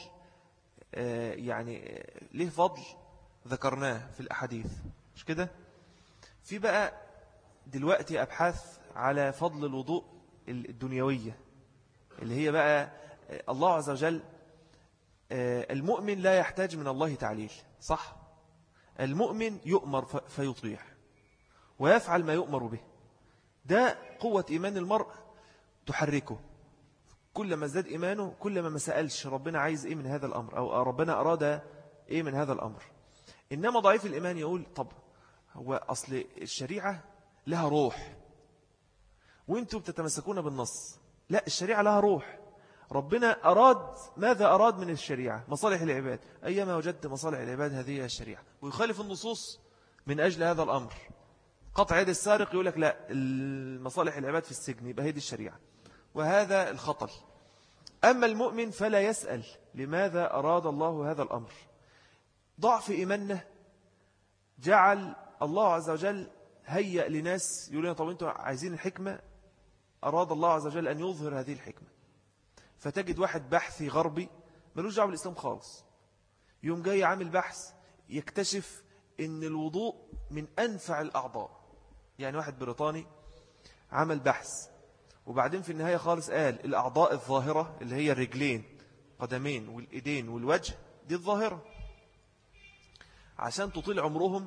يعني له فضل ذكرناه في الأحاديث، مش كده؟ في بقى دلوقتي أبحاث على فضل الوضوء الدنيوية، اللي هي بقى الله عز وجل المؤمن لا يحتاج من الله تعليل، صح؟ المؤمن يؤمر فيطيع ويفعل ما يؤمر به. ده قوة إيمان المرء تحركه، كل ما ازداد إيمانه كل ما سألش ربنا عايز إيه من هذا الأمر أو ربنا أراد إيه من هذا الأمر. إنما ضعيف الإيمان يقول طب هو أصل الشريعة لها روح وإنتم بتتمسكون بالنص. لا، الشريعة لها روح، ربنا أراد ماذا أراد من الشريعة؟ مصالح العباد، أيما وجدت مصالح العباد هذه الشريعة، ويخالف النصوص من أجل هذا الأمر. قطع يد السارق يقول لك لا، المصالح العباد في السجن، يبقى هذه الشريعة. وهذا الخطل. أما المؤمن فلا يسأل لماذا أراد الله هذا الأمر. ضعف إيماننا جعل الله عز وجل هيأ لناس يقولون طب أنتوا عايزين الحكمة، أراد الله عز وجل أن يظهر هذه الحكمة. فتجد واحد بحثي غربي ملوش دعوه بالإسلام خالص، يوم جاي عامل بحث يكتشف أن الوضوء من أنفع الأعضاء. يعني واحد بريطاني عمل بحث وبعدين في النهاية خالص قال الأعضاء الظاهرة اللي هي الرجلين قدمين والإيدين والوجه دي الظاهرة، عشان تطيل عمرهم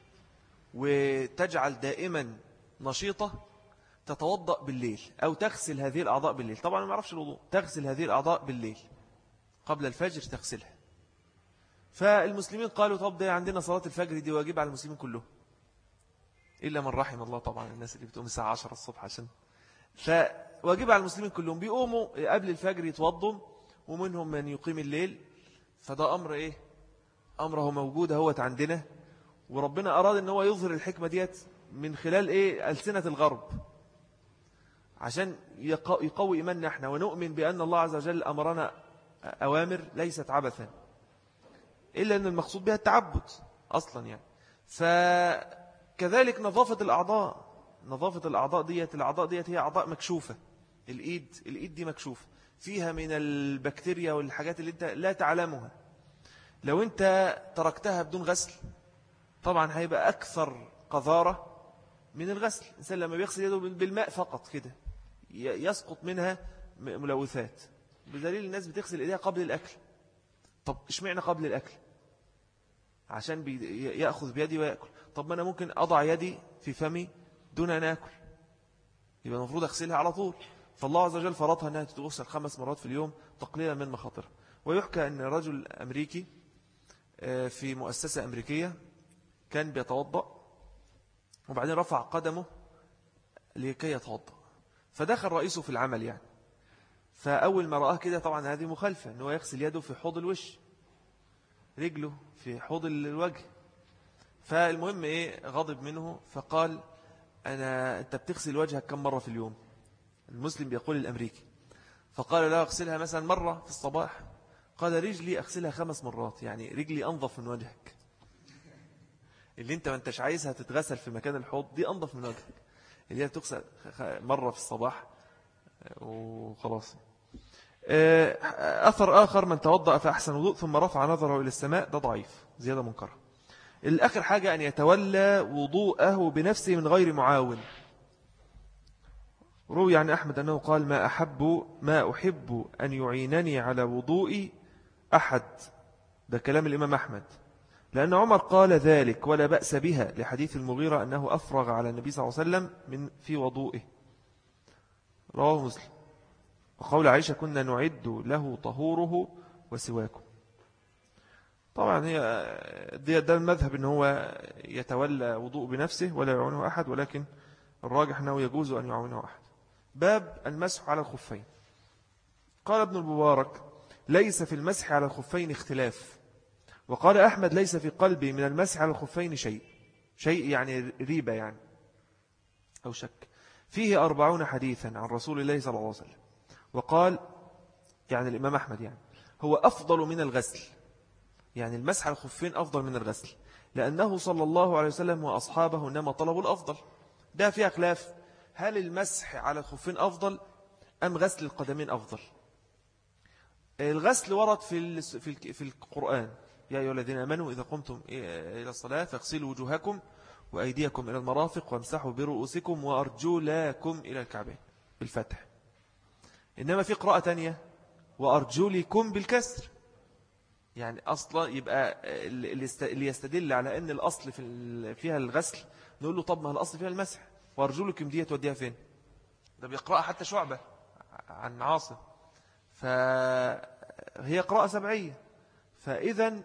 وتجعل دائما نشيطة تتوضأ بالليل أو تغسل هذه الأعضاء بالليل. طبعا ما يعرفش الوضوء، تغسل هذه الأعضاء بالليل قبل الفجر تغسلها. فالمسلمين قالوا طب ده عندنا صلاة الفجر دي واجب على المسلمين كلهم إلا من رحم الله، طبعا الناس اللي بتقوم الساعة 10 الصبح عشان فواجب على المسلمين كلهم بيقوموا قبل الفجر يتوضوا، ومنهم من يقيم الليل. فده أمر إيه؟ أمره موجود هو عندنا، وربنا أراد أن هو يظهر الحكمة ديت من خلال إيه؟ ألسنة الغرب عشان يقوي إيماننا احنا ونؤمن بأن الله عز وجل أمرنا أوامر ليست عبثا، إلا أن المقصود بها التعبد أصلا يعني. فكذلك نظافة الأعضاء، نظافة الأعضاء ديت هي أعضاء مكشوفة. الإيد دي مكشوفة، فيها من البكتيريا والحاجات اللي أنت لا تعلمها. لو أنت تركتها بدون غسل طبعا هيبقى أكثر قذارة من الغسل. الإنسان لما بيغسل يده بالماء فقط كده يسقط منها ملوثات، بدليل الناس بتغسل إيديها قبل الأكل. طب اشمعنى قبل الأكل؟ عشان يأخذ بيدي ويأكل. طب ما أنا ممكن أضع يدي في فمي دون أن أكل، يبقى المفروض أغسلها على طول. فالله عز وجل فرضها أنها تتغسل 5 مرات في اليوم تقليلا من مخاطرها. ويحكى أن رجل أمريكي في مؤسسة أمريكية كان بيتوضأ وبعدين رفع قدمه لكي يتوضأ، فدخل رئيسه في العمل يعني. فأول ما رآه كده طبعا هذه مخالفة أنه يغسل يده في حوض الوش، رجله في حوض الوجه. فالمهم إيه، غضب منه فقال أنت بتغسل وجهك كم مرة في اليوم؟ المسلم بيقول الأمريكي. فقال لا أغسلها مثلا مرة في الصباح. قال رجلي أغسلها 5 مرات، يعني رجلي أنظف من وجهك. اللي انت ما انتش عايزها تتغسل في مكان الحوض دي أنظف من وجهك، اللي هي تغسل مرة في الصباح وخلاص. أثر آخر من توضأ فأحسن وضوء ثم رفع نظره إلى السماء، ده ضعيف زيادة منكرة. الآخر حاجة أن يتولى وضوءه بنفسه من غير معاون. روي عن أحمد أنه قال ما أحب أن يعينني على وضوئي أحد. ده كلام الإمام أحمد، لأن عمر قال ذلك ولا بأس بها لحديث المغيرة أنه أفرغ على النبي صلى الله عليه وسلم في وضوئه، رواه مسلم. وقول عائشة كنا نعد له طهوره وسواكم. طبعا ده المذهب أنه هو يتولى وضوء بنفسه ولا يعونه أحد، ولكن الراجح أنه يجوز أن يعونه أحد. باب المسح على الخفين. قال ابن المبارك ليس في المسح على الخفين اختلاف. وقال أحمد ليس في قلبي من المسح على الخفين شيء يعني ريبة يعني أو شك. فيه 40 حديثا عن رسول الله صلى الله عليه وسلم. وقال يعني الإمام أحمد يعني هو أفضل من الغسل، يعني المسح على الخفين أفضل من الغسل، لأنه صلى الله عليه وسلم وأصحابه إنما طلبوا الأفضل. ده فيها خلاف، هل المسح على الخفين أفضل أم غسل القدمين أفضل؟ الغسل ورد في القرآن يا أيها الذين آمنوا إذا قمتم إلى الصلاة فاغسلوا وجوهكم وأيديكم إلى المرافق وامسحوا برؤوسكم وأرجلكم إلى الكعبين بالفتح. إنما في قراءة تانية وأرجلكم بالكسر، يعني أصلا يبقى اللي يستدل على أن الأصل فيها الغسل نقول له طب ما الأصل فيها المسح، وأرجلكم دي توديها فين؟ ده بيقرأ حتى شعبة عن عاصم، فهي قراءة سبعية. فإذا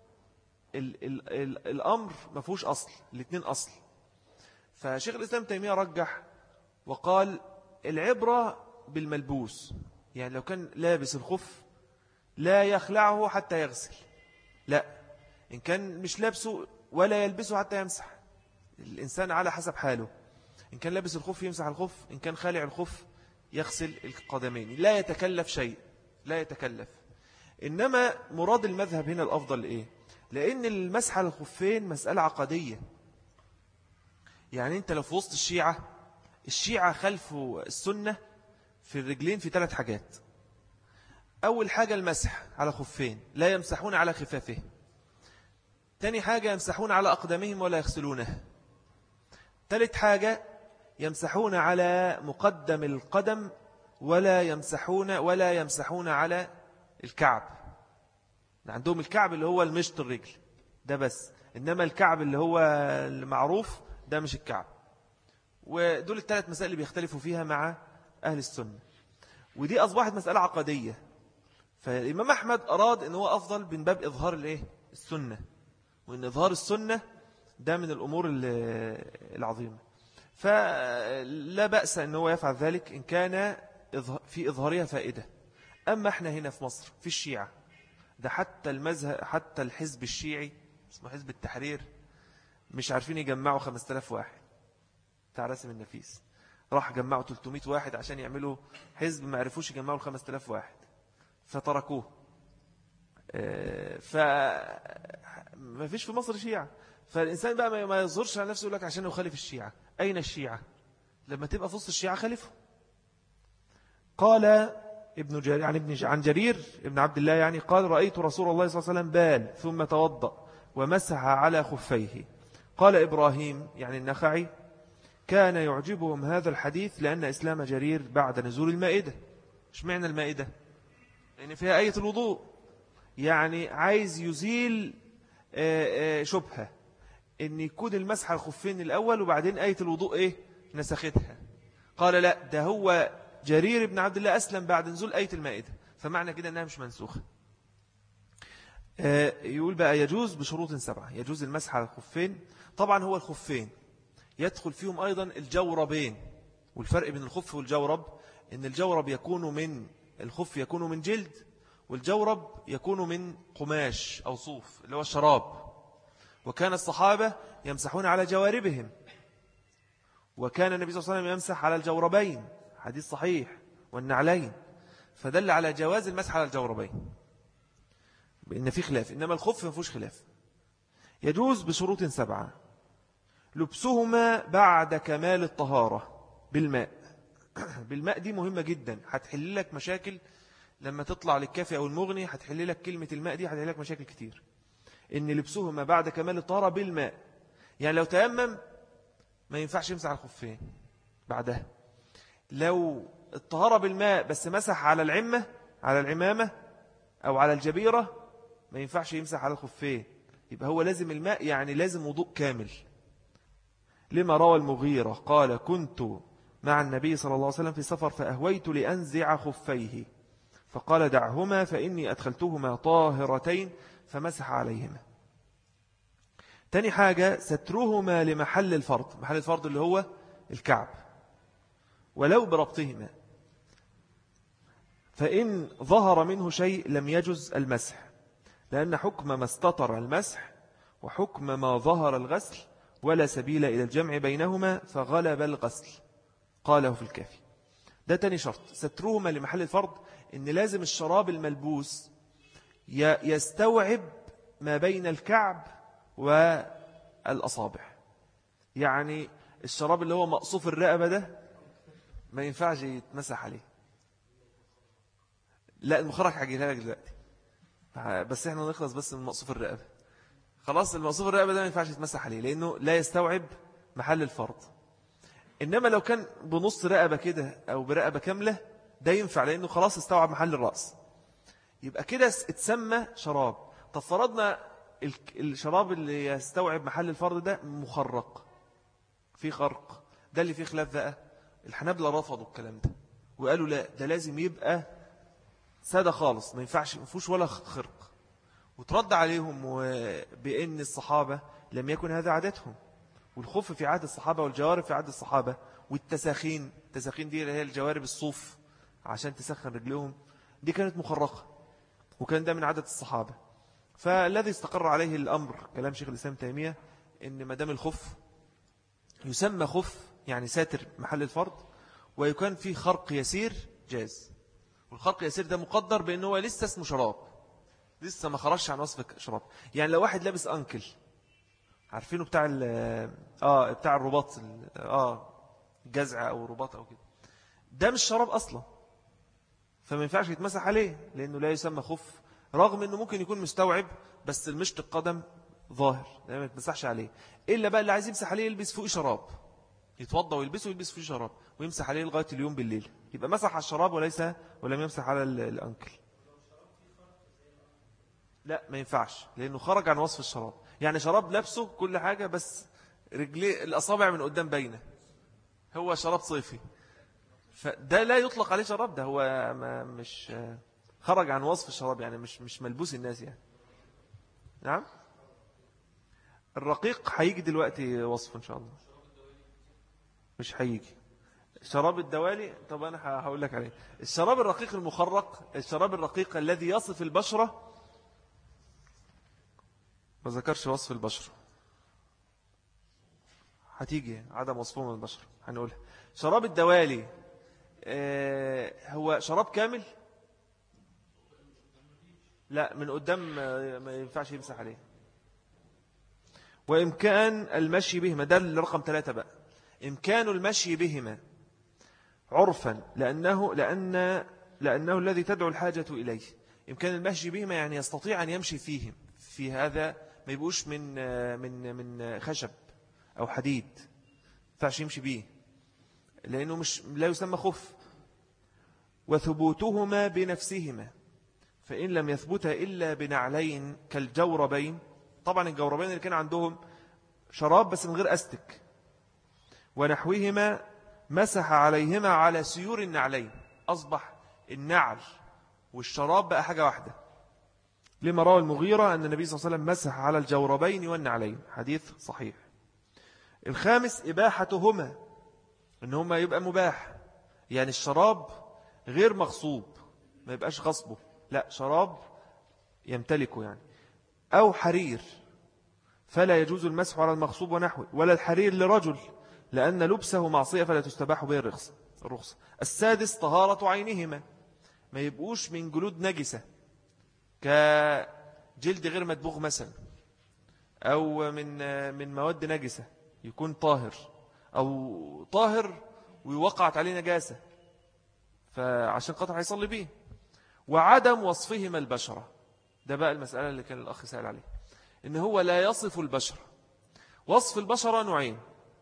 الأمر ما فيهوش أصل، الاثنين أصل. فشيخ الإسلام تيمية رجح وقال العبرة بالملبوس، يعني لو كان لابس الخف لا يخلعه حتى يغسل، لا، إن كان مش لابسه ولا يلبسه حتى يمسح. الإنسان على حسب حاله، إن كان لابس الخف يمسح الخف، إن كان خالع الخف يغسل القدمين، لا يتكلف شيء، لا يتكلف. إنما مراد المذهب هنا الأفضل إيه؟ لأن المسح على الخفين مسألة عقدية. يعني أنت لو في وسط الشيعة خلفوا السنة في الرجلين في 3 حاجات. أول حاجة المسح على خفين، لا يمسحون على خفافه. تاني حاجة يمسحون على أقدامهم ولا يغسلونه. ثالث حاجة يمسحون على مقدم القدم ولا يمسحون على الكعب. عندهم الكعب اللي هو المشط الرجل ده بس، إنما الكعب اللي هو المعروف ده مش الكعب. ودول ال3 مسائل اللي بيختلفوا فيها مع أهل السنة، ودي أصبحت مسألة عقدية. فالإمام أحمد أراد أنه هو أفضل من باب إظهار السنة، وأن إظهار السنة ده من الأمور العظيمة، فلا بأس أنه هو يفعل ذلك إن كان في إظهارها فائدة. أما إحنا هنا في مصر في الشيعة ده، حتى الحزب الشيعي اسمه حزب التحرير مش عارفين يجمعوا 5000 واحد بتاع راسم النفيس. راح جمعوا 300 واحد عشان يعملوا حزب، ما عرفوش يجمعوا 5000 واحد فتركوه. فما فيش في مصر شيعة، فالإنسان بقى ما يظهرش على نفسه يقول لك عشان يخالف الشيعة. أين الشيعة؟ لما تبقى في وسط الشيعة خالفه. قال ابن جرير عن جرير ابن عبد الله يعني قال: رأيت رسول الله صلى الله عليه وسلم بال ثم توضأ ومسح على خفيه. قال إبراهيم يعني النخعي: كان يعجبهم هذا الحديث لأن إسلام جرير بعد نزول المائدة. إيش معنى المائدة؟ لأن فيها آية الوضوء، يعني عايز يزيل شبهة إن يكون المسح على الخفين الأول وبعدين آية الوضوء نسختها. قال لا، ده هو جرير بن عبد الله أسلم بعد نزول آية المائدة، فمعنى كده أنها مش منسوخة. يقول بقى: يجوز بشروط 7. يجوز المسح على الخفين. طبعا هو الخفين يدخل فيهم أيضا الجوربين. والفرق بين الخف والجورب إن الجورب الخف يكون من جلد، والجورب يكون من قماش أو صوف اللي هو الشراب. وكان الصحابة يمسحون على جواربهم، وكان النبي صلى الله عليه وسلم يمسح على الجوربين، حديث صحيح، والنعلين، فدل على جواز المسح على الجوربين بأن في خلاف. إنما الخف ما فيهوش خلاف. يجوز بشروط 7: لبسهما بعد كمال الطهارة بالماء. بالماء دي مهمة جدا، هتحل لك مشاكل لما تطلع للكافي أو المغني، هتحل لك كلمة الماء دي، هتحل لك مشاكل كتير. إن لبسهما بعد كمال الطهارة بالماء، يعني لو تيمم ما ينفعش يمسح على الخفين بعدها. لو الطهارة بالماء بس مسح على العمامة أو على الجبيرة ما ينفعش يمسح على الخفين، يبقى هو لازم الماء، يعني لازم وضوء كامل. لما روى المغيرة قال: كنت مع النبي صلى الله عليه وسلم في سفر فأهويت لأنزع خفيه فقال: دعهما فإني أدخلتهما طاهرتين، فمسح عليهما. تاني حاجة: سترهما لمحل الفرض. محل الفرض اللي هو الكعب، ولو بربطهما، فإن ظهر منه شيء لم يجز المسح، لأن حكم ما استطر المسح وحكم ما ظهر الغسل، ولا سبيل إلى الجمع بينهما فغلب الغسل. قاله في الكافي. ده تاني شرط، سترهما لمحل الفرض، إن لازم الشراب الملبوس يستوعب ما بين الكعب والأصابع. يعني الشراب اللي هو مقصوف الرقبة ده ما ينفعش يتمسح عليه. لا، المخرج هجيلها لك دلوقتي، بس احنا نخلص بس من مقصوف الرقبة. خلاص، المقصوف الرقبة ده ما ينفعش يتمسح عليه لأنه لا يستوعب محل الفرض. إنما لو كان بنص رقبة كده أو برقبة كاملة ده ينفع، لأنه خلاص استوعب محل الرأس، يبقى كده اتسمى شراب. طب فرضنا الشراب اللي يستوعب محل الفرض ده مخرق، في خرق، ده اللي فيه خلاف بقى. الحنابلة رفضوا الكلام ده وقالوا لا، ده لازم يبقى سادة خالص، ما ينفعش، ما فيهوش ولا خرق. وترد عليهم بأن الصحابة لم يكن هذا عادتهم، والخف في عهد الصحابة والجوارب في عهد الصحابة، والتساخين دي اللي هي الجوارب الصوف عشان تسخن رجلهم، دي كانت مخرقة، وكان ده من عادة الصحابة. فالذي استقر عليه الأمر كلام شيخ الإسلام تيمية إن مدام الخف يسمى خف يعني ساتر محل الفرض، ويكون فيه خرق يسير جاز. والخرق يسير ده مقدر بأنه هو لسه اسمه شراب، لسه ما خرجش عن وصف شراب. يعني لو واحد لابس أنكل، عارفينه بتاع بتاع الرباط، جزعة أو رباط أو كده، ده مش شراب أصلا، فما ينفعش يتمسح عليه لأنه لا يسمى خف، رغم أنه ممكن يكون مستوعب، بس المشط القدم ظاهر ما يتمسحش عليه. إلا بقى اللي عايز يمسح عليه يلبس فوق شراب، يتوضى ويلبسه ويلبس فيه شراب ويمسح عليه لغاية اليوم بالليل، يبقى مسح على الشراب ولم يمسح على الأنكل. لا ما ينفعش لأنه خرج عن وصف الشراب. يعني شراب لابسه كل حاجة بس رجليه الأصابع من قدام باينة، هو شراب صيفي، فده لا يطلق عليه شراب، ده هو مش خرج عن وصف الشراب، يعني مش ملبوس الناس يعني. نعم. الرقيق هيجي دلوقتي وصف إن شاء الله. مش هيجي شراب الدوالي. طب أنا هقول لك عليه. الشراب الرقيق المخرق، الشراب الرقيق الذي يصف البشرة، ما ذكرش وصف البشرة، هتيجي عدم وصفه من البشرة هنقولها. شراب الدوالي هو شراب كامل؟ لا من قدام ما ينفعش يمسح عليه. وإمكان المشي بهما، ده الرقم 3 بقى، إمكان المشي بهما عرفا لأنه الذي تدعو الحاجة إليه. إمكان المشي بهما يعني يستطيع أن يمشي فيهم، في هذا ما يبقوش من خشب أو حديد، ينفعش يمشي به لأنه لا يسمى خف. وثبوتهما بنفسهما، فإن لم يثبت إلا بنعلين كالجوربين، طبعا الجوربين اللي كان عندهم شراب بس من غير أستك، ونحوهما مسح عليهما على سيور النعلين، أصبح النعل والشراب بقى حاجة واحدة، لما روى المغيرة أن النبي صلى الله عليه وسلم مسح على الجوربين والنعلين، حديث صحيح. الخامس إباحتهما، إن هما يبقى مباح، يعني الشراب غير مغصوب، ما يبقاش غصبه، لا شراب يمتلكه يعني. أو حرير، فلا يجوز المسح على المغصوب ونحوه، ولا الحرير لرجل لأن لبسه معصية فلا تستباح به الرخصة. السادس طهارة عينهما، ما يبقوش من جلود نجسة كجلد غير مدبوغ مثلا، أو من مواد نجسة، يكون طاهر، أو طاهر ووقعت عليه نجاسة فعشان قطع هيصلي به. وعدم وصفهما البشرة، ده بقى المسألة اللي كان الأخ سأل عليه، إن هو لا يصف البشرة. وصف البشرة نوعين،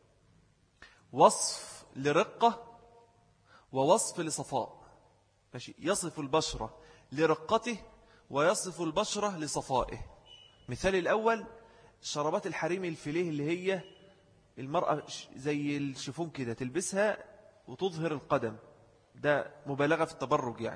وصف لرقة ووصف لصفاء. ماشي، يصف البشرة لرقته ويصف البشرة لصفائه. مثال الأول شرابات الحريم الفيليه، اللي هي المرأة زي الشفون كده تلبسها وتظهر القدم، ده مبالغة في التبرج يعني.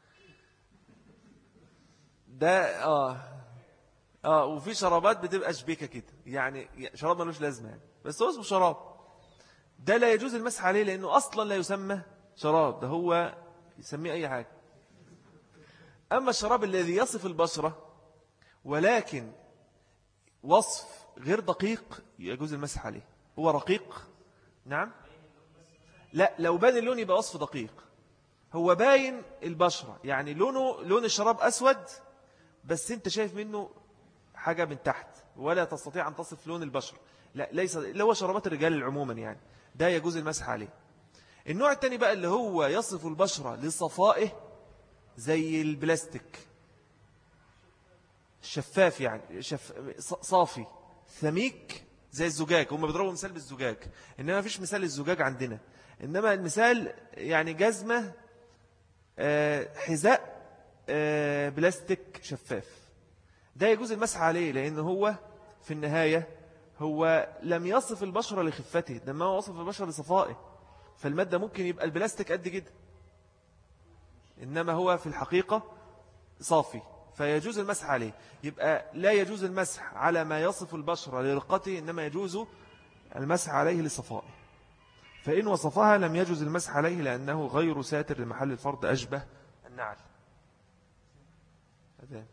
ده وفي شرابات بتبقى شبيكة كده، يعني شراب ملوش لازمة يعني، بس هو اسمه شراب، ده لا يجوز المسح عليه لأنه أصلا لا يسمى شراب، ده هو يسميه أي حاجة. أما الشراب الذي يصف البشرة ولكن وصف غير دقيق يجوز المسح عليه. هو رقيق، نعم، لا لو بان اللون يبقى وصف دقيق. هو باين البشرة، يعني لون الشراب أسود بس انت شايف منه حاجة من تحت ولا تستطيع أن تصف لون البشرة، لا ليس، اللي هو شرابات الرجال عموما يعني، ده يجوز المسح عليه. النوع الثاني بقى اللي هو يصف البشرة لصفائه، زي البلاستيك شفاف، يعني صافي ثميك زي الزجاج، هم بيضربوا مثال بالزجاج، إنما فيش مثال للزجاج عندنا، إنما المثال يعني جزمة حذاء بلاستيك شفاف، ده يجوز المسح عليه لأنه هو في النهاية هو لم يصف البشرة لخفته، إنما هو وصف البشرة لصفائه، فالمادة ممكن يبقى البلاستيك قد كده إنما هو في الحقيقة صافي، فيجوز المسح عليه. يبقى لا يجوز المسح على ما يصف البشرة لرقته، إنما يجوز المسح عليه لصفائه، فإن وصفها لم يجوز المسح عليه لأنه غير ساتر لمحل الفرض، أشبه النعل. هذا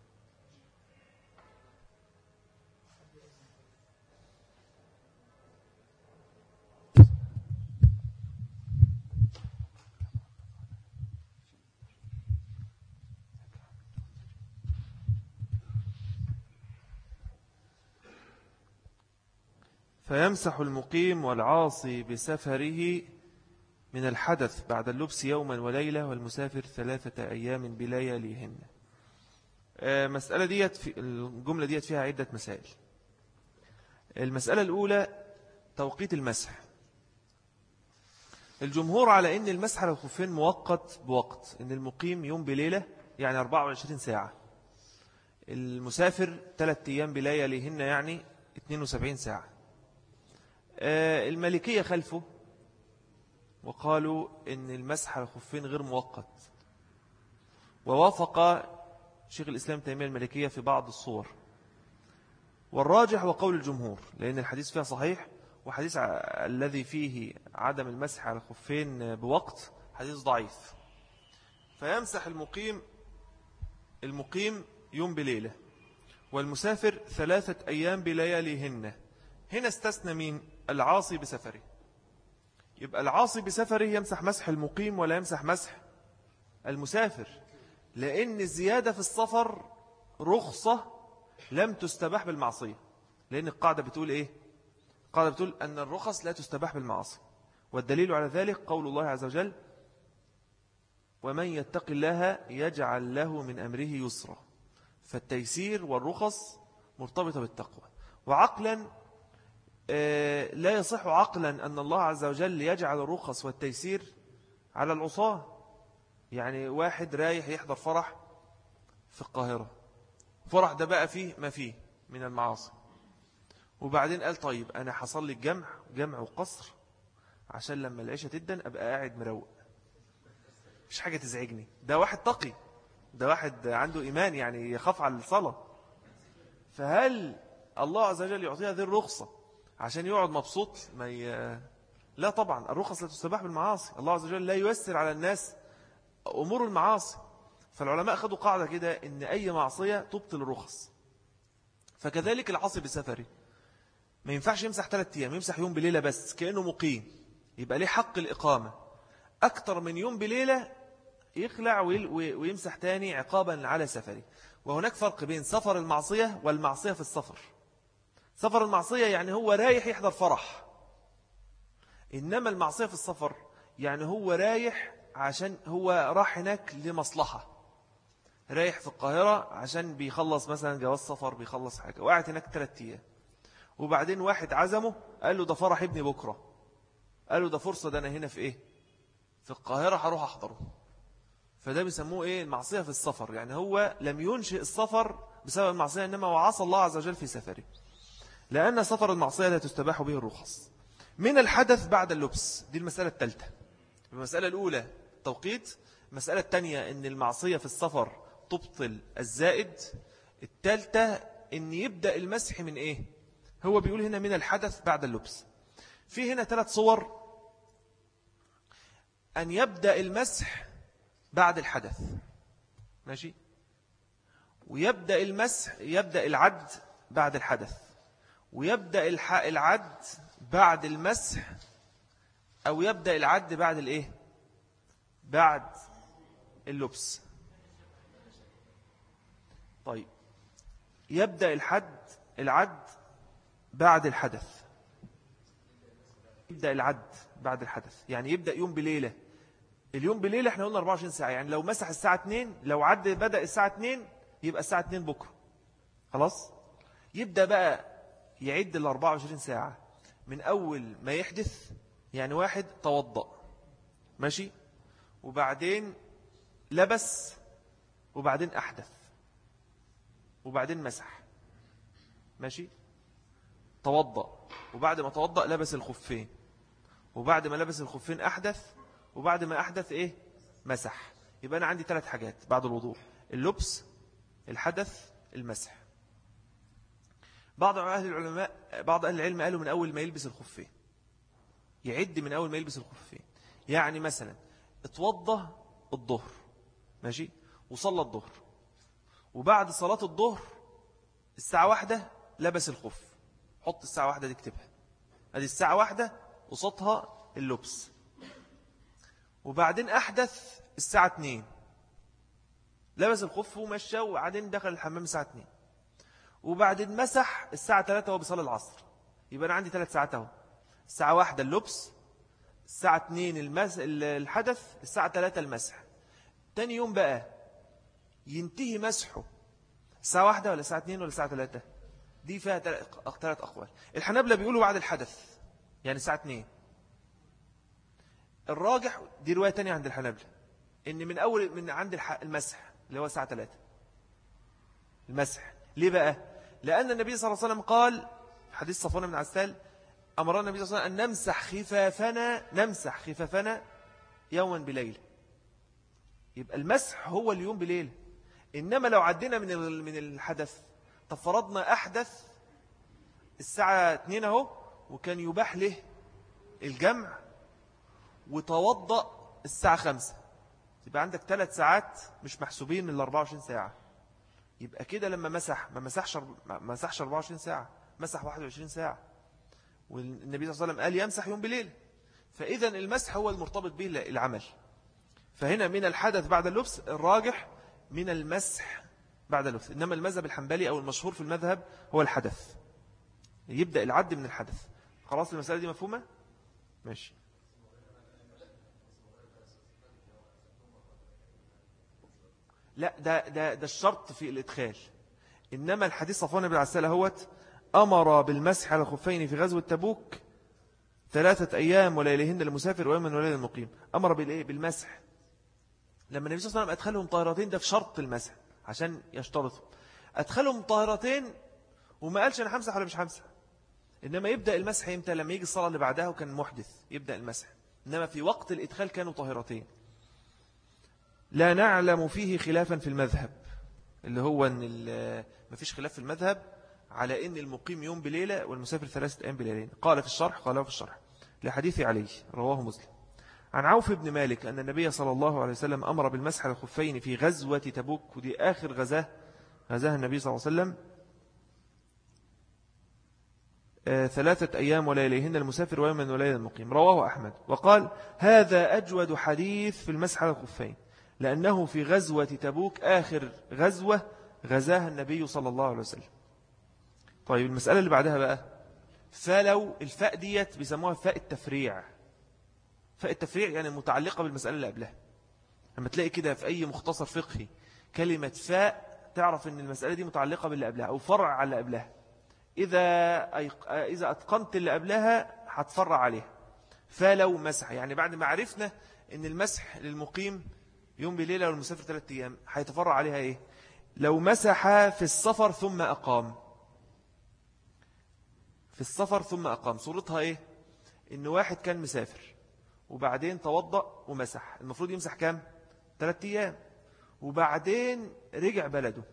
فيمسح المقيم والعاصي بسفره من الحدث بعد اللبس يوما وليلة، والمسافر 3 أيام بلياليهن. مسألة ديت في الجملة ديت فيها عدة مسائل. المسألة الأولى توقيت المسح. الجمهور على أن المسح على الخفين مؤقت بوقت، أن المقيم يوم بليلة يعني 24 ساعة، المسافر 3 أيام بلياليهن يعني 72 ساعة. المالكية خلفه وقالوا أن المسح على الخفين غير مؤقت، ووافق شيخ الإسلام تيمية المالكية في بعض الصور. والراجح وقول الجمهور، لأن الحديث فيها صحيح، وحديث الذي فيه عدم المسح على الخفين بوقت حديث ضعيف. فيمسح المقيم يوم بليلة، والمسافر 3 أيام بلياليهن. هنا استثنى مين؟ العاصي بسفره. يبقى العاصي بسفره يمسح مسح المقيم ولا يمسح مسح المسافر، لأن الزيادة في السفر رخصة لم تستباح بالمعصية. لأن القاعدة بتقول إيه؟ القاعدة بتقول أن الرخص لا تستباح بالمعاصي، والدليل على ذلك قول الله عز وجل: ومن يتق الله يجعل له من أمره يسرا. فالتيسير والرخص مرتبطة بالتقوى. وعقلا لا يصح عقلا أن الله عز وجل يجعل الرخص والتيسير على العصاة. يعني واحد رايح يحضر فرح في القاهرة، فرح ده بقى فيه ما فيه من المعاصي، وبعدين قال طيب أنا حصل لي جمع وقصر عشان لما العشاء تدن أبقى قاعد مروق، مش حاجة تزعجني. ده واحد تقي، ده واحد عنده إيمان، يعني يخاف على الصلاة. فهل الله عز وجل يعطيها هذه الرخصة عشان يقعد مبسوط؟ لا طبعا، الرخص لا تستباح بالمعاصي. الله عز وجل لا ييسر على الناس أمور المعاصي. فالعلماء أخذوا قاعدة كده إن أي معصية تبطل الرخص. فكذلك العاصي بسفره ما ينفعش يمسح 3 أيام، يمسح يوم بليلة بس كأنه مقيم، يبقى ليه حق الإقامة. أكتر من يوم بليلة يخلع ويمسح تاني عقابا على سفره. وهناك فرق بين سفر المعصية والمعصية في السفر. سفر المعصية يعني هو رايح يحضر فرح، إنما المعصية في السفر يعني هو رايح عشان هو راح هناك لمصلحة، رايح في القاهرة عشان بيخلص مثلا جواز سفر، بيخلص حاجة، وقعد هناك 3 أيام، وبعدين واحد عزمه قال له ده فرح ابني بكرة، قال له ده فرصة، ده أنا هنا في إيه؟ في القاهرة، هروح أحضره. فده بيسموه إيه؟ المعصية في السفر. يعني هو لم ينشئ السفر بسبب المعصية، إنما وعصى الله عز وجل في سفره، لأن سفر المعصية لا تستباح به الرخص. من الحدث بعد اللبس، دي المسألة الثالثة. المسألة الأولى توقيت، المسألة الثانية إن المعصية في السفر تبطل الزائد، الثالثة إن يبدأ المسح من إيه؟ هو بيقول هنا من الحدث بعد اللبس. في هنا 3 صور أن يبدأ المسح بعد الحدث، ماشي، ويبدأ المسح، يبدأ العد بعد الحدث، ويبدأ العد بعد المسح، أو يبدأ العد بعد الإيه؟ بعد اللبس. طيب، يبدأ العد بعد الحدث. يبدأ العد بعد الحدث يعني يبدأ يوم بليلة. اليوم بليلة احنا قلنا 24 ساعة، يعني لو مسح الساعة 2، لو عد بدأ الساعة 2 يبقى الساعة 2 بكرة، خلاص. يبدأ بقى يعد 24 ساعة من أول ما يحدث. يعني واحد توضأ، ماشي، وبعدين لبس، وبعدين أحدث، وبعدين مسح، ماشي، توضأ، وبعد ما توضأ لبس الخفين، وبعد ما لبس الخفين أحدث، وبعد ما أحدث إيه؟ مسح. يبقى أنا عندي 3 حاجات بعد الوضوء: اللبس، الحدث، المسح. بعض أهل العلم قالوا من أول ما يلبس الخفين، يعد من أول ما يلبس الخفين. يعني مثلا اتوضى الظهر، ماشي، وصلى الظهر، وبعد صلاة الظهر الساعة 1 لبس الخف. حط الساعة 1 دي، اكتبها، ادي الساعة 1 قصتها اللبس. وبعدين أحدث الساعة 2، لبس الخف ومشى، وبعدين دخل الحمام الساعة 2، وبعدين مسح الساعة 3 وهو بيصلي العصر. يبقى أنا عندي 3 ساعات اهو. الساعة 1 اللبس، الساعة 2 الحدث، الساعة 3 المسح. تاني يوم بقى ينتهي مسحه الساعة 1 ولا الساعة 2 ولا الساعة 3؟ دي فيها 3 أقوال. الحنابلة بيقولوا بعد الحدث، يعني الساعة 2. الراجح دي رواية تانية عند الحنابلة، إن من عند المسح اللي هو الساعة 3 المسح. ليه بقى؟ لأن النبي صلى الله عليه وسلم قال حديث صفوان بن عسال: أمرنا النبي صلى الله عليه وسلم أن نمسح خفافنا يوما بليلة. يبقى المسح هو اليوم بليلة. إنما لو عدينا من الحدث، طب فرضنا أحدث الساعة 2 اهو، وكان يباح له الجمع وتوضأ الساعة 5، يبقى عندك 3 ساعات مش محسوبين من 24 ساعة. يبقى كده لما مسح ما مسحش 24 ساعة، مسح 21 ساعة. والنبي صلى الله عليه وسلم قال يمسح يوم بليل، فإذا المسح هو المرتبط به العمل. فهنا من الحدث بعد اللبس، الراجح من المسح بعد اللبس. إنما المذهب الحنبلي أو المشهور في المذهب هو الحدث، يبدأ العد من الحدث. خلاص المسألة دي مفهومة؟ ماشي. لا ده الشرط في الإدخال. إنما الحديث صفوان بن عسال هوت أمر بالمسح على الخفين في غزوة تبوك 3 أيام وليلهن للمسافر ويوما وليلة للمقيم. أمر بالإيه؟ بالمسح. لما النبي صلى الله عليه وسلم أدخلهم طاهرتين، ده في شرط المسح عشان يشترطوا. أدخلهم طاهرتين وما قالش أنا همسح ولا مش همسح. إنما يبدأ المسح إمتى؟ لما يجي الصلاة اللي بعدها وكان محدث يبدأ المسح. إنما في وقت الإدخال كانوا طاهرتين. لا نعلم فيه خلافا في المذهب، اللي هو أن ما فيش خلاف في المذهب على أن المقيم يوم بليلة والمسافر 3 أيام بليلين. قاله في الشرح لحديث علي رواه مسلم عن عوف بن مالك أن النبي صلى الله عليه وسلم أمر بالمسح على الخفين في غزوة تبوك، ودي آخر غزاها النبي صلى الله عليه وسلم 3 أيام وليلهن المسافر ويوما وليلة المقيم. رواه أحمد وقال هذا أجود حديث في المسح على الخفين، لأنه في غزوة تبوك آخر غزوة غزاها النبي صلى الله عليه وسلم. طيب المسألة اللي بعدها بقى، فلو الفاء ديت بيسموها فاء التفريع. فاء التفريع يعني متعلقة بالمسألة اللي قبلها. لما تلاقي كده في أي مختصر فقهي كلمة فاء، تعرف أن المسألة دي متعلقة باللي قبلها أو فرع على اللي قبلها. إذا أتقنت اللي قبلها هتفرع عليها. فلو مسح، يعني بعد ما عرفنا أن المسح للمقيم يوم بليلة والمسافر 3 أيام، هيتفرع عليها إيه؟ لو مسح في السفر ثم أقام. في السفر ثم أقام صورتها إيه؟ إن واحد كان مسافر وبعدين توضأ ومسح، المفروض يمسح كام؟ 3 أيام، وبعدين رجع بلده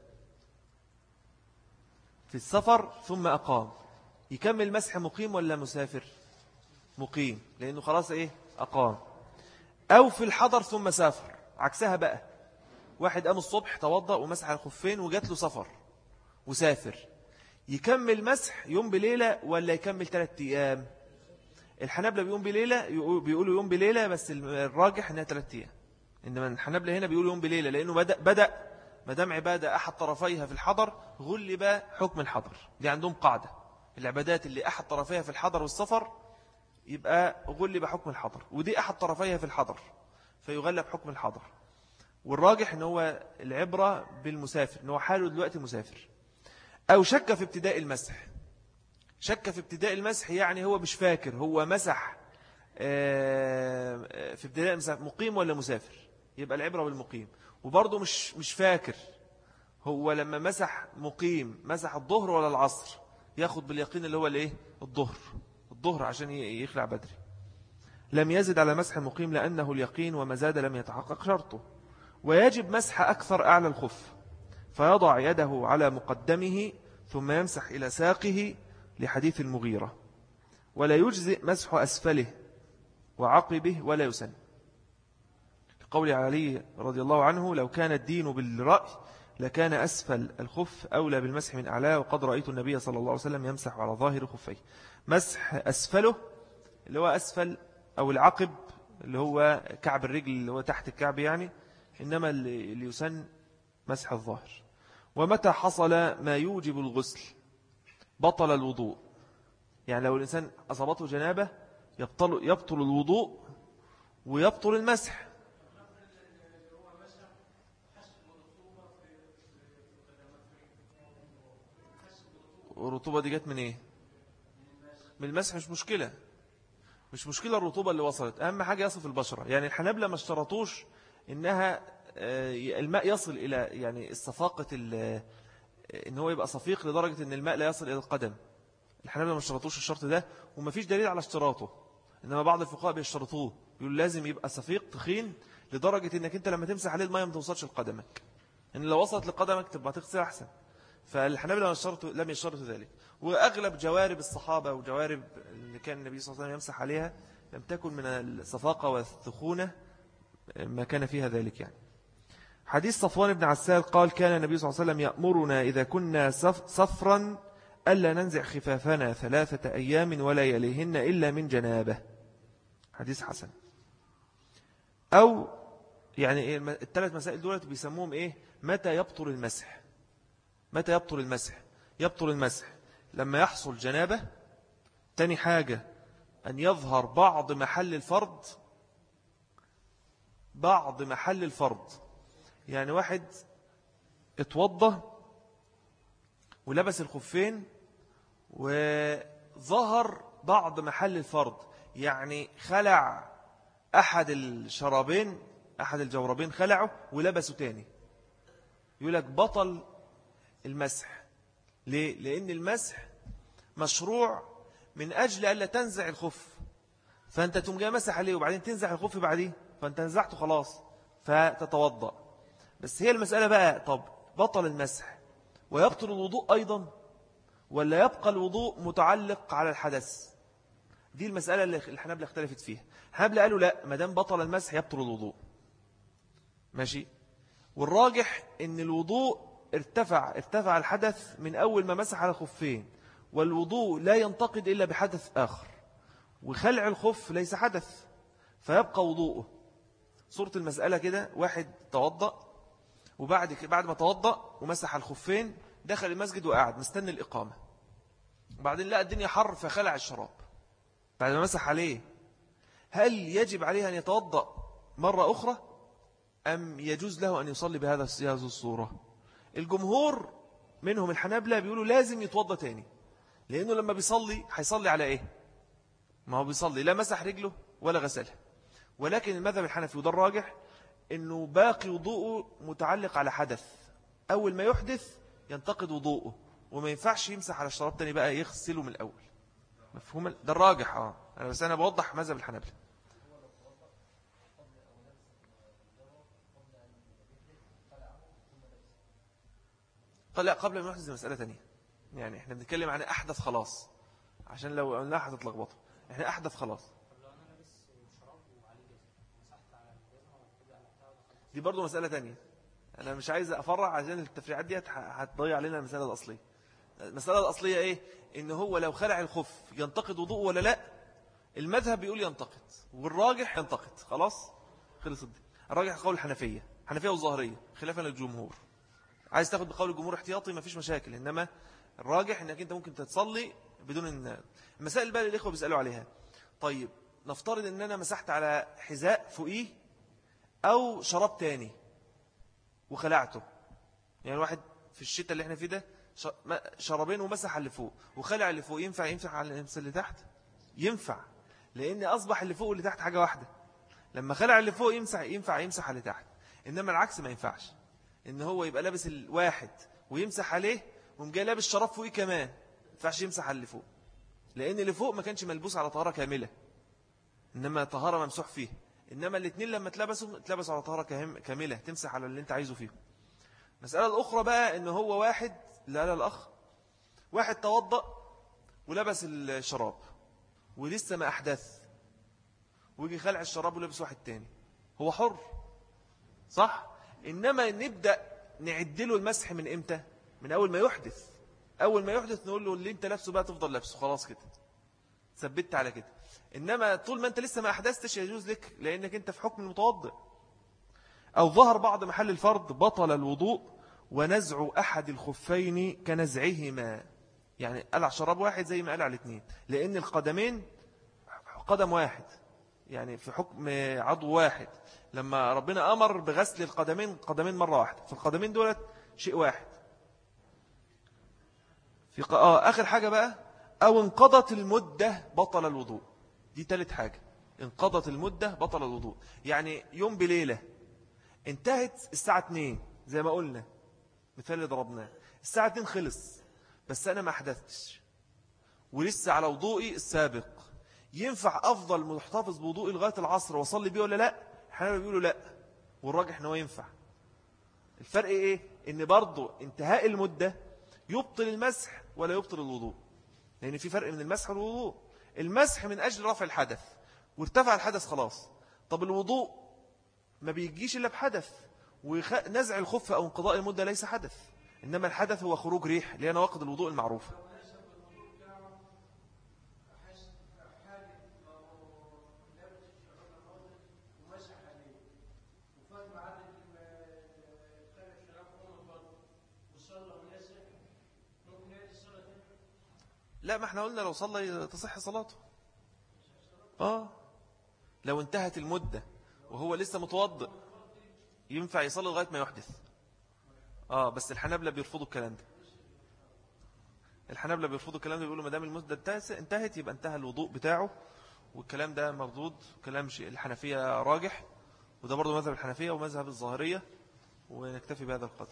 في السفر ثم أقام، يكمل مسح مقيم ولا مسافر؟ مقيم، لأنه خلاص إيه؟ أقام. أو في الحضر ثم سافر، عكسها بقى، واحد قام الصبح توضأ ومسح الخفين وجات له سفر وسافر، يكمل مسح يوم بليلة ولا يكمل 3 أيام؟ الحنابلة بيقولوا يوم بليلة، بس الراجح انها 3 أيام. إنما الحنابلة هنا بيقولوا يوم بليلة، لأنه بدأ مدام عبادة أحد طرفيها في الحضر غلب حكم الحضر. دي عندهم قاعدة، العبادات اللي أحد طرفيها في الحضر والسفر يبقى غلب حكم الحضر، ودي أحد طرفيها في الحضر فيغلب حكم الحضر. والراجح ان هو العبرة بالمسافر، ان هو حاله دلوقتي مسافر. أو شك في ابتداء المسح. شك في ابتداء المسح يعني هو مش فاكر هو مسح في ابتداء المسح مقيم ولا مسافر، يبقى العبرة بالمقيم. وبرضه مش فاكر هو لما مسح مقيم مسح الظهر ولا العصر، ياخد باليقين اللي هو الايه؟ الظهر عشان يخلع بدري. لم يزد على مسح المقيم لأنه اليقين، وما زاد لم يتحقق شرطه. ويجب مسح أكثر أعلى الخف، فيضع يده على مقدمه ثم يمسح إلى ساقه لحديث المغيرة. ولا يجزئ مسح أسفله وعقبه ولا يسن، قول علي رضي الله عنه لو كان الدين بالرأي لكان أسفل الخف أولى بالمسح من أعلاه، وقد رأيت النبي صلى الله عليه وسلم يمسح على ظاهر خفيه. مسح أسفله اللي هو أسفل، أو العقب اللي هو كعب الرجل اللي هو تحت الكعب يعني، إنما اللي يسن مسح الظاهر. ومتى حصل ما يوجب الغسل بطل الوضوء، يعني لو الإنسان أصابته جنابة يبطل الوضوء ويبطل المسح. والرطوبة دي جت من إيه؟ من المسح. مش مشكلة الرطوبة اللي وصلت، أهم حاجة يصف البشرة. يعني الحنابلة ما اشترطوش إنها الماء يصل إلى يعني الصفاقة إن هو يبقى صفيق لدرجة إن الماء لا يصل إلى القدم. الحنابلة ما اشترطوش الشرط ده، وما فيش دليل على اشتراطه. إنما بعض الفقهاء بيشترطوه، يقول لازم يبقى صفيق تخين لدرجة إنك أنت لما تمسح عليه الماء ما توصلش لقدمك، إن لو وصلت لقدمك تبقى تغسل أحسن. فالحنابلة لم يشترطوا ذلك. وأغلب جوارب الصحابة وجوارب اللي كان النبي صلى الله عليه وسلم يمسح عليها لم تكن من الصفاقة والثخونة ما كان فيها ذلك. يعني حديث صفوان بن عسال قال كان النبي صلى الله عليه وسلم يأمرنا إذا كنا صفرا ألا ننزع خفافنا 3 أيام ولا يليهن إلا من جنابه. حديث حسن. أو يعني الثلاث مسائل دولت بيسموهم إيه؟ متى يبطل المسح؟ متى يبطل المسح؟ يبطل المسح لما يحصل جنابه. تاني حاجة أن يظهر بعض محل الفرض. يعني واحد اتوضى ولبس الخفين وظهر بعض محل الفرض، يعني خلع أحد الجوربين خلعه ولبسه تاني، يقول لك بطل المسح. ليه؟ لأن المسح مشروع من أجل ألا تنزع الخف، فأنت تقوم جاي مسح عليه وبعدين تنزع الخف بعدين، فأنت نزعته خلاص فتتوضأ. بس هي المسألة بقى، طب بطل المسح ويبطل الوضوء أيضا ولا يبقى الوضوء متعلق على الحدث؟ دي المسألة اللي الحنابلة اختلفت فيها. الحنابلة قالوا لا، ما دام بطل المسح يبطل الوضوء، ماشي. والراجح ان الوضوء ارتفع الحدث من أول ما مسح على الخفين، والوضوء لا ينتقد إلا بحدث آخر، وخلع الخف ليس حدث فيبقى وضوءه. صورة المسألة كده، واحد توضأ وبعد ما توضأ ومسح الخفين دخل المسجد وقعد مستني الإقامة، وبعدين لقى الدنيا حر فخلع الشراب بعد ما مسح عليه. هل يجب عليه أن يتوضأ مرة أخرى أم يجوز له أن يصلي بهذه الصورة؟ الجمهور منهم الحنابلة بيقولوا لازم يتوضأ تاني، لأنه لما بيصلي هيصلي على إيه؟ ما هو بيصلي لا مسح رجله ولا غسلها. ولكن المذهب الحنفي وده الراجح أنه باقي وضوءه متعلق على حدث، أول ما يحدث ينتقد وضوءه، وما ينفعش يمسح على الشراب تاني بقى، يغسله من الأول. مفهوم؟ ده الراجح. أنا بوضح مذهب الحنابلة. لا، قبل ما نحدث دي مسألة تانية. يعني احنا بنتكلم عن أحدث خلاص، عشان لو قلنا هتتلخبطوا. احنا أحدث خلاص، دي برضو مسألة تانية. أنا مش عايز أفرع عشان التفريعات دي هتضيع علينا المسألة الأصلية. المسألة الأصلية إيه؟ إن هو لو خلع الخف ينتقد وضوء ولا لا؟ المذهب بيقول ينتقد، والراجح ينتقد. خلاص خلص دي. الراجح قول الحنفية والظاهرية خلافا للجمهور. عايز تاخد بقول الجمهور احتياطي ما فيش مشاكل، إنما الراجح إنك أنت ممكن تتصلي بدون المسائل بقى اللي الإخوة بيسألوا عليها. طيب نفترض إن أنا مسحت على حذاء فوقيه أو شراب تاني وخلعته. يعني واحد في الشتاء اللي احنا فيه ده شرابين ومسح اللي فوق وخلع اللي فوق، ينفع على اللي تحت؟ ينفع، لأن أصبح اللي فوق واللي تحت حاجة واحدة. لما خلع اللي فوق يمسح اللي تحت. إنما العكس ما ينفعش، إن هو يبقى لابس الواحد ويمسح عليه ومجي لابس شراب فوقيه كمان، ما ينفعش يمسح على اللي فوق، لأن اللي فوق ما كانش ملبوس على طهارة كاملة، إنما طهارة ممسوح فيه. إنما الاثنين لما اتلبسوا على طهارة كاملة تمسح على اللي انت عايزه فيه. مسألة الأخرى بقى إن هو واحد، لا الأخ، واحد توضأ ولبس الشراب ولسه ما أحدث، ويجي خلع الشراب ولبس واحد تاني، هو حر صح؟ إنما نبدأ نعدله المسح من إمتى؟ من أول ما يحدث. أول ما يحدث نقول له اللي انت لابسه بقى تفضل لابسه، خلاص كده ثبت على كده. إنما طول ما أنت لسه ما أحدثتش يجوز لك، لأنك أنت في حكم المتوضئ. أو ظهر بعض محل الفرض بطل الوضوء ونزع أحد الخفين كنزعهما. يعني قال على شراب واحد زي ما قال على الاثنين، لأن القدمين قدم واحد، يعني في حكم عضو واحد. لما ربنا أمر بغسل القدمين قدمين مرة واحدة، فالقدمين دولت شيء واحد. في آخر حاجة بقى، أو انقضت المدة بطل الوضوء. دي ثالث حاجة، انقضت المدة بطل الوضوء. يعني يوم بليلة انتهت الساعة 2 زي ما قلنا مثال اللي ضربناه، الساعة 2 خلص بس أنا ما أحدثتش ولسه على وضوئي السابق، ينفع أفضل محتفظ بوضوئي لغاية العصر وصلي بيه ولا لا؟ الحنابلة بيقولوا لا، والراجح أنه ينفع. الفرق إيه؟ إن برضو انتهاء المدة يبطل المسح ولا يبطل الوضوء، لأن في فرق من المسح والوضوء. المسح من أجل رفع الحدث وارتفع الحدث خلاص. طب الوضوء ما بيجيش إلا بحدث، ونزع الخف أو انقضاء المدة ليس حدث، إنما الحدث هو خروج ريح اللي هي نواقض الوضوء المعروفة. لا، ما احنا قلنا لو صلى تصح صلاته. لو انتهت المدة وهو لسه متوضئ ينفع يصلي لغاية ما يحدث. بس الحنابلة بيرفضوا الكلام ده. الحنابلة بيرفضوا الكلام ده، بيقولوا ما دام المدة انتهت يبقى انتهى الوضوء بتاعه، والكلام ده مردود. كلام الحنفية راجح، وده برضو مذهب الحنفية ومذهب الظاهرية. ونكتفي بهذا القدر.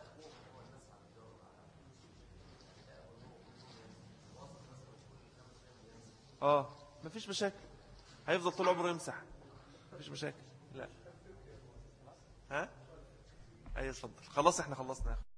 مفيش مشاكل، هيفضل طول عمره يمسح، مفيش مشاكل. لا، ها، اي اتفضل. خلاص احنا خلصنا.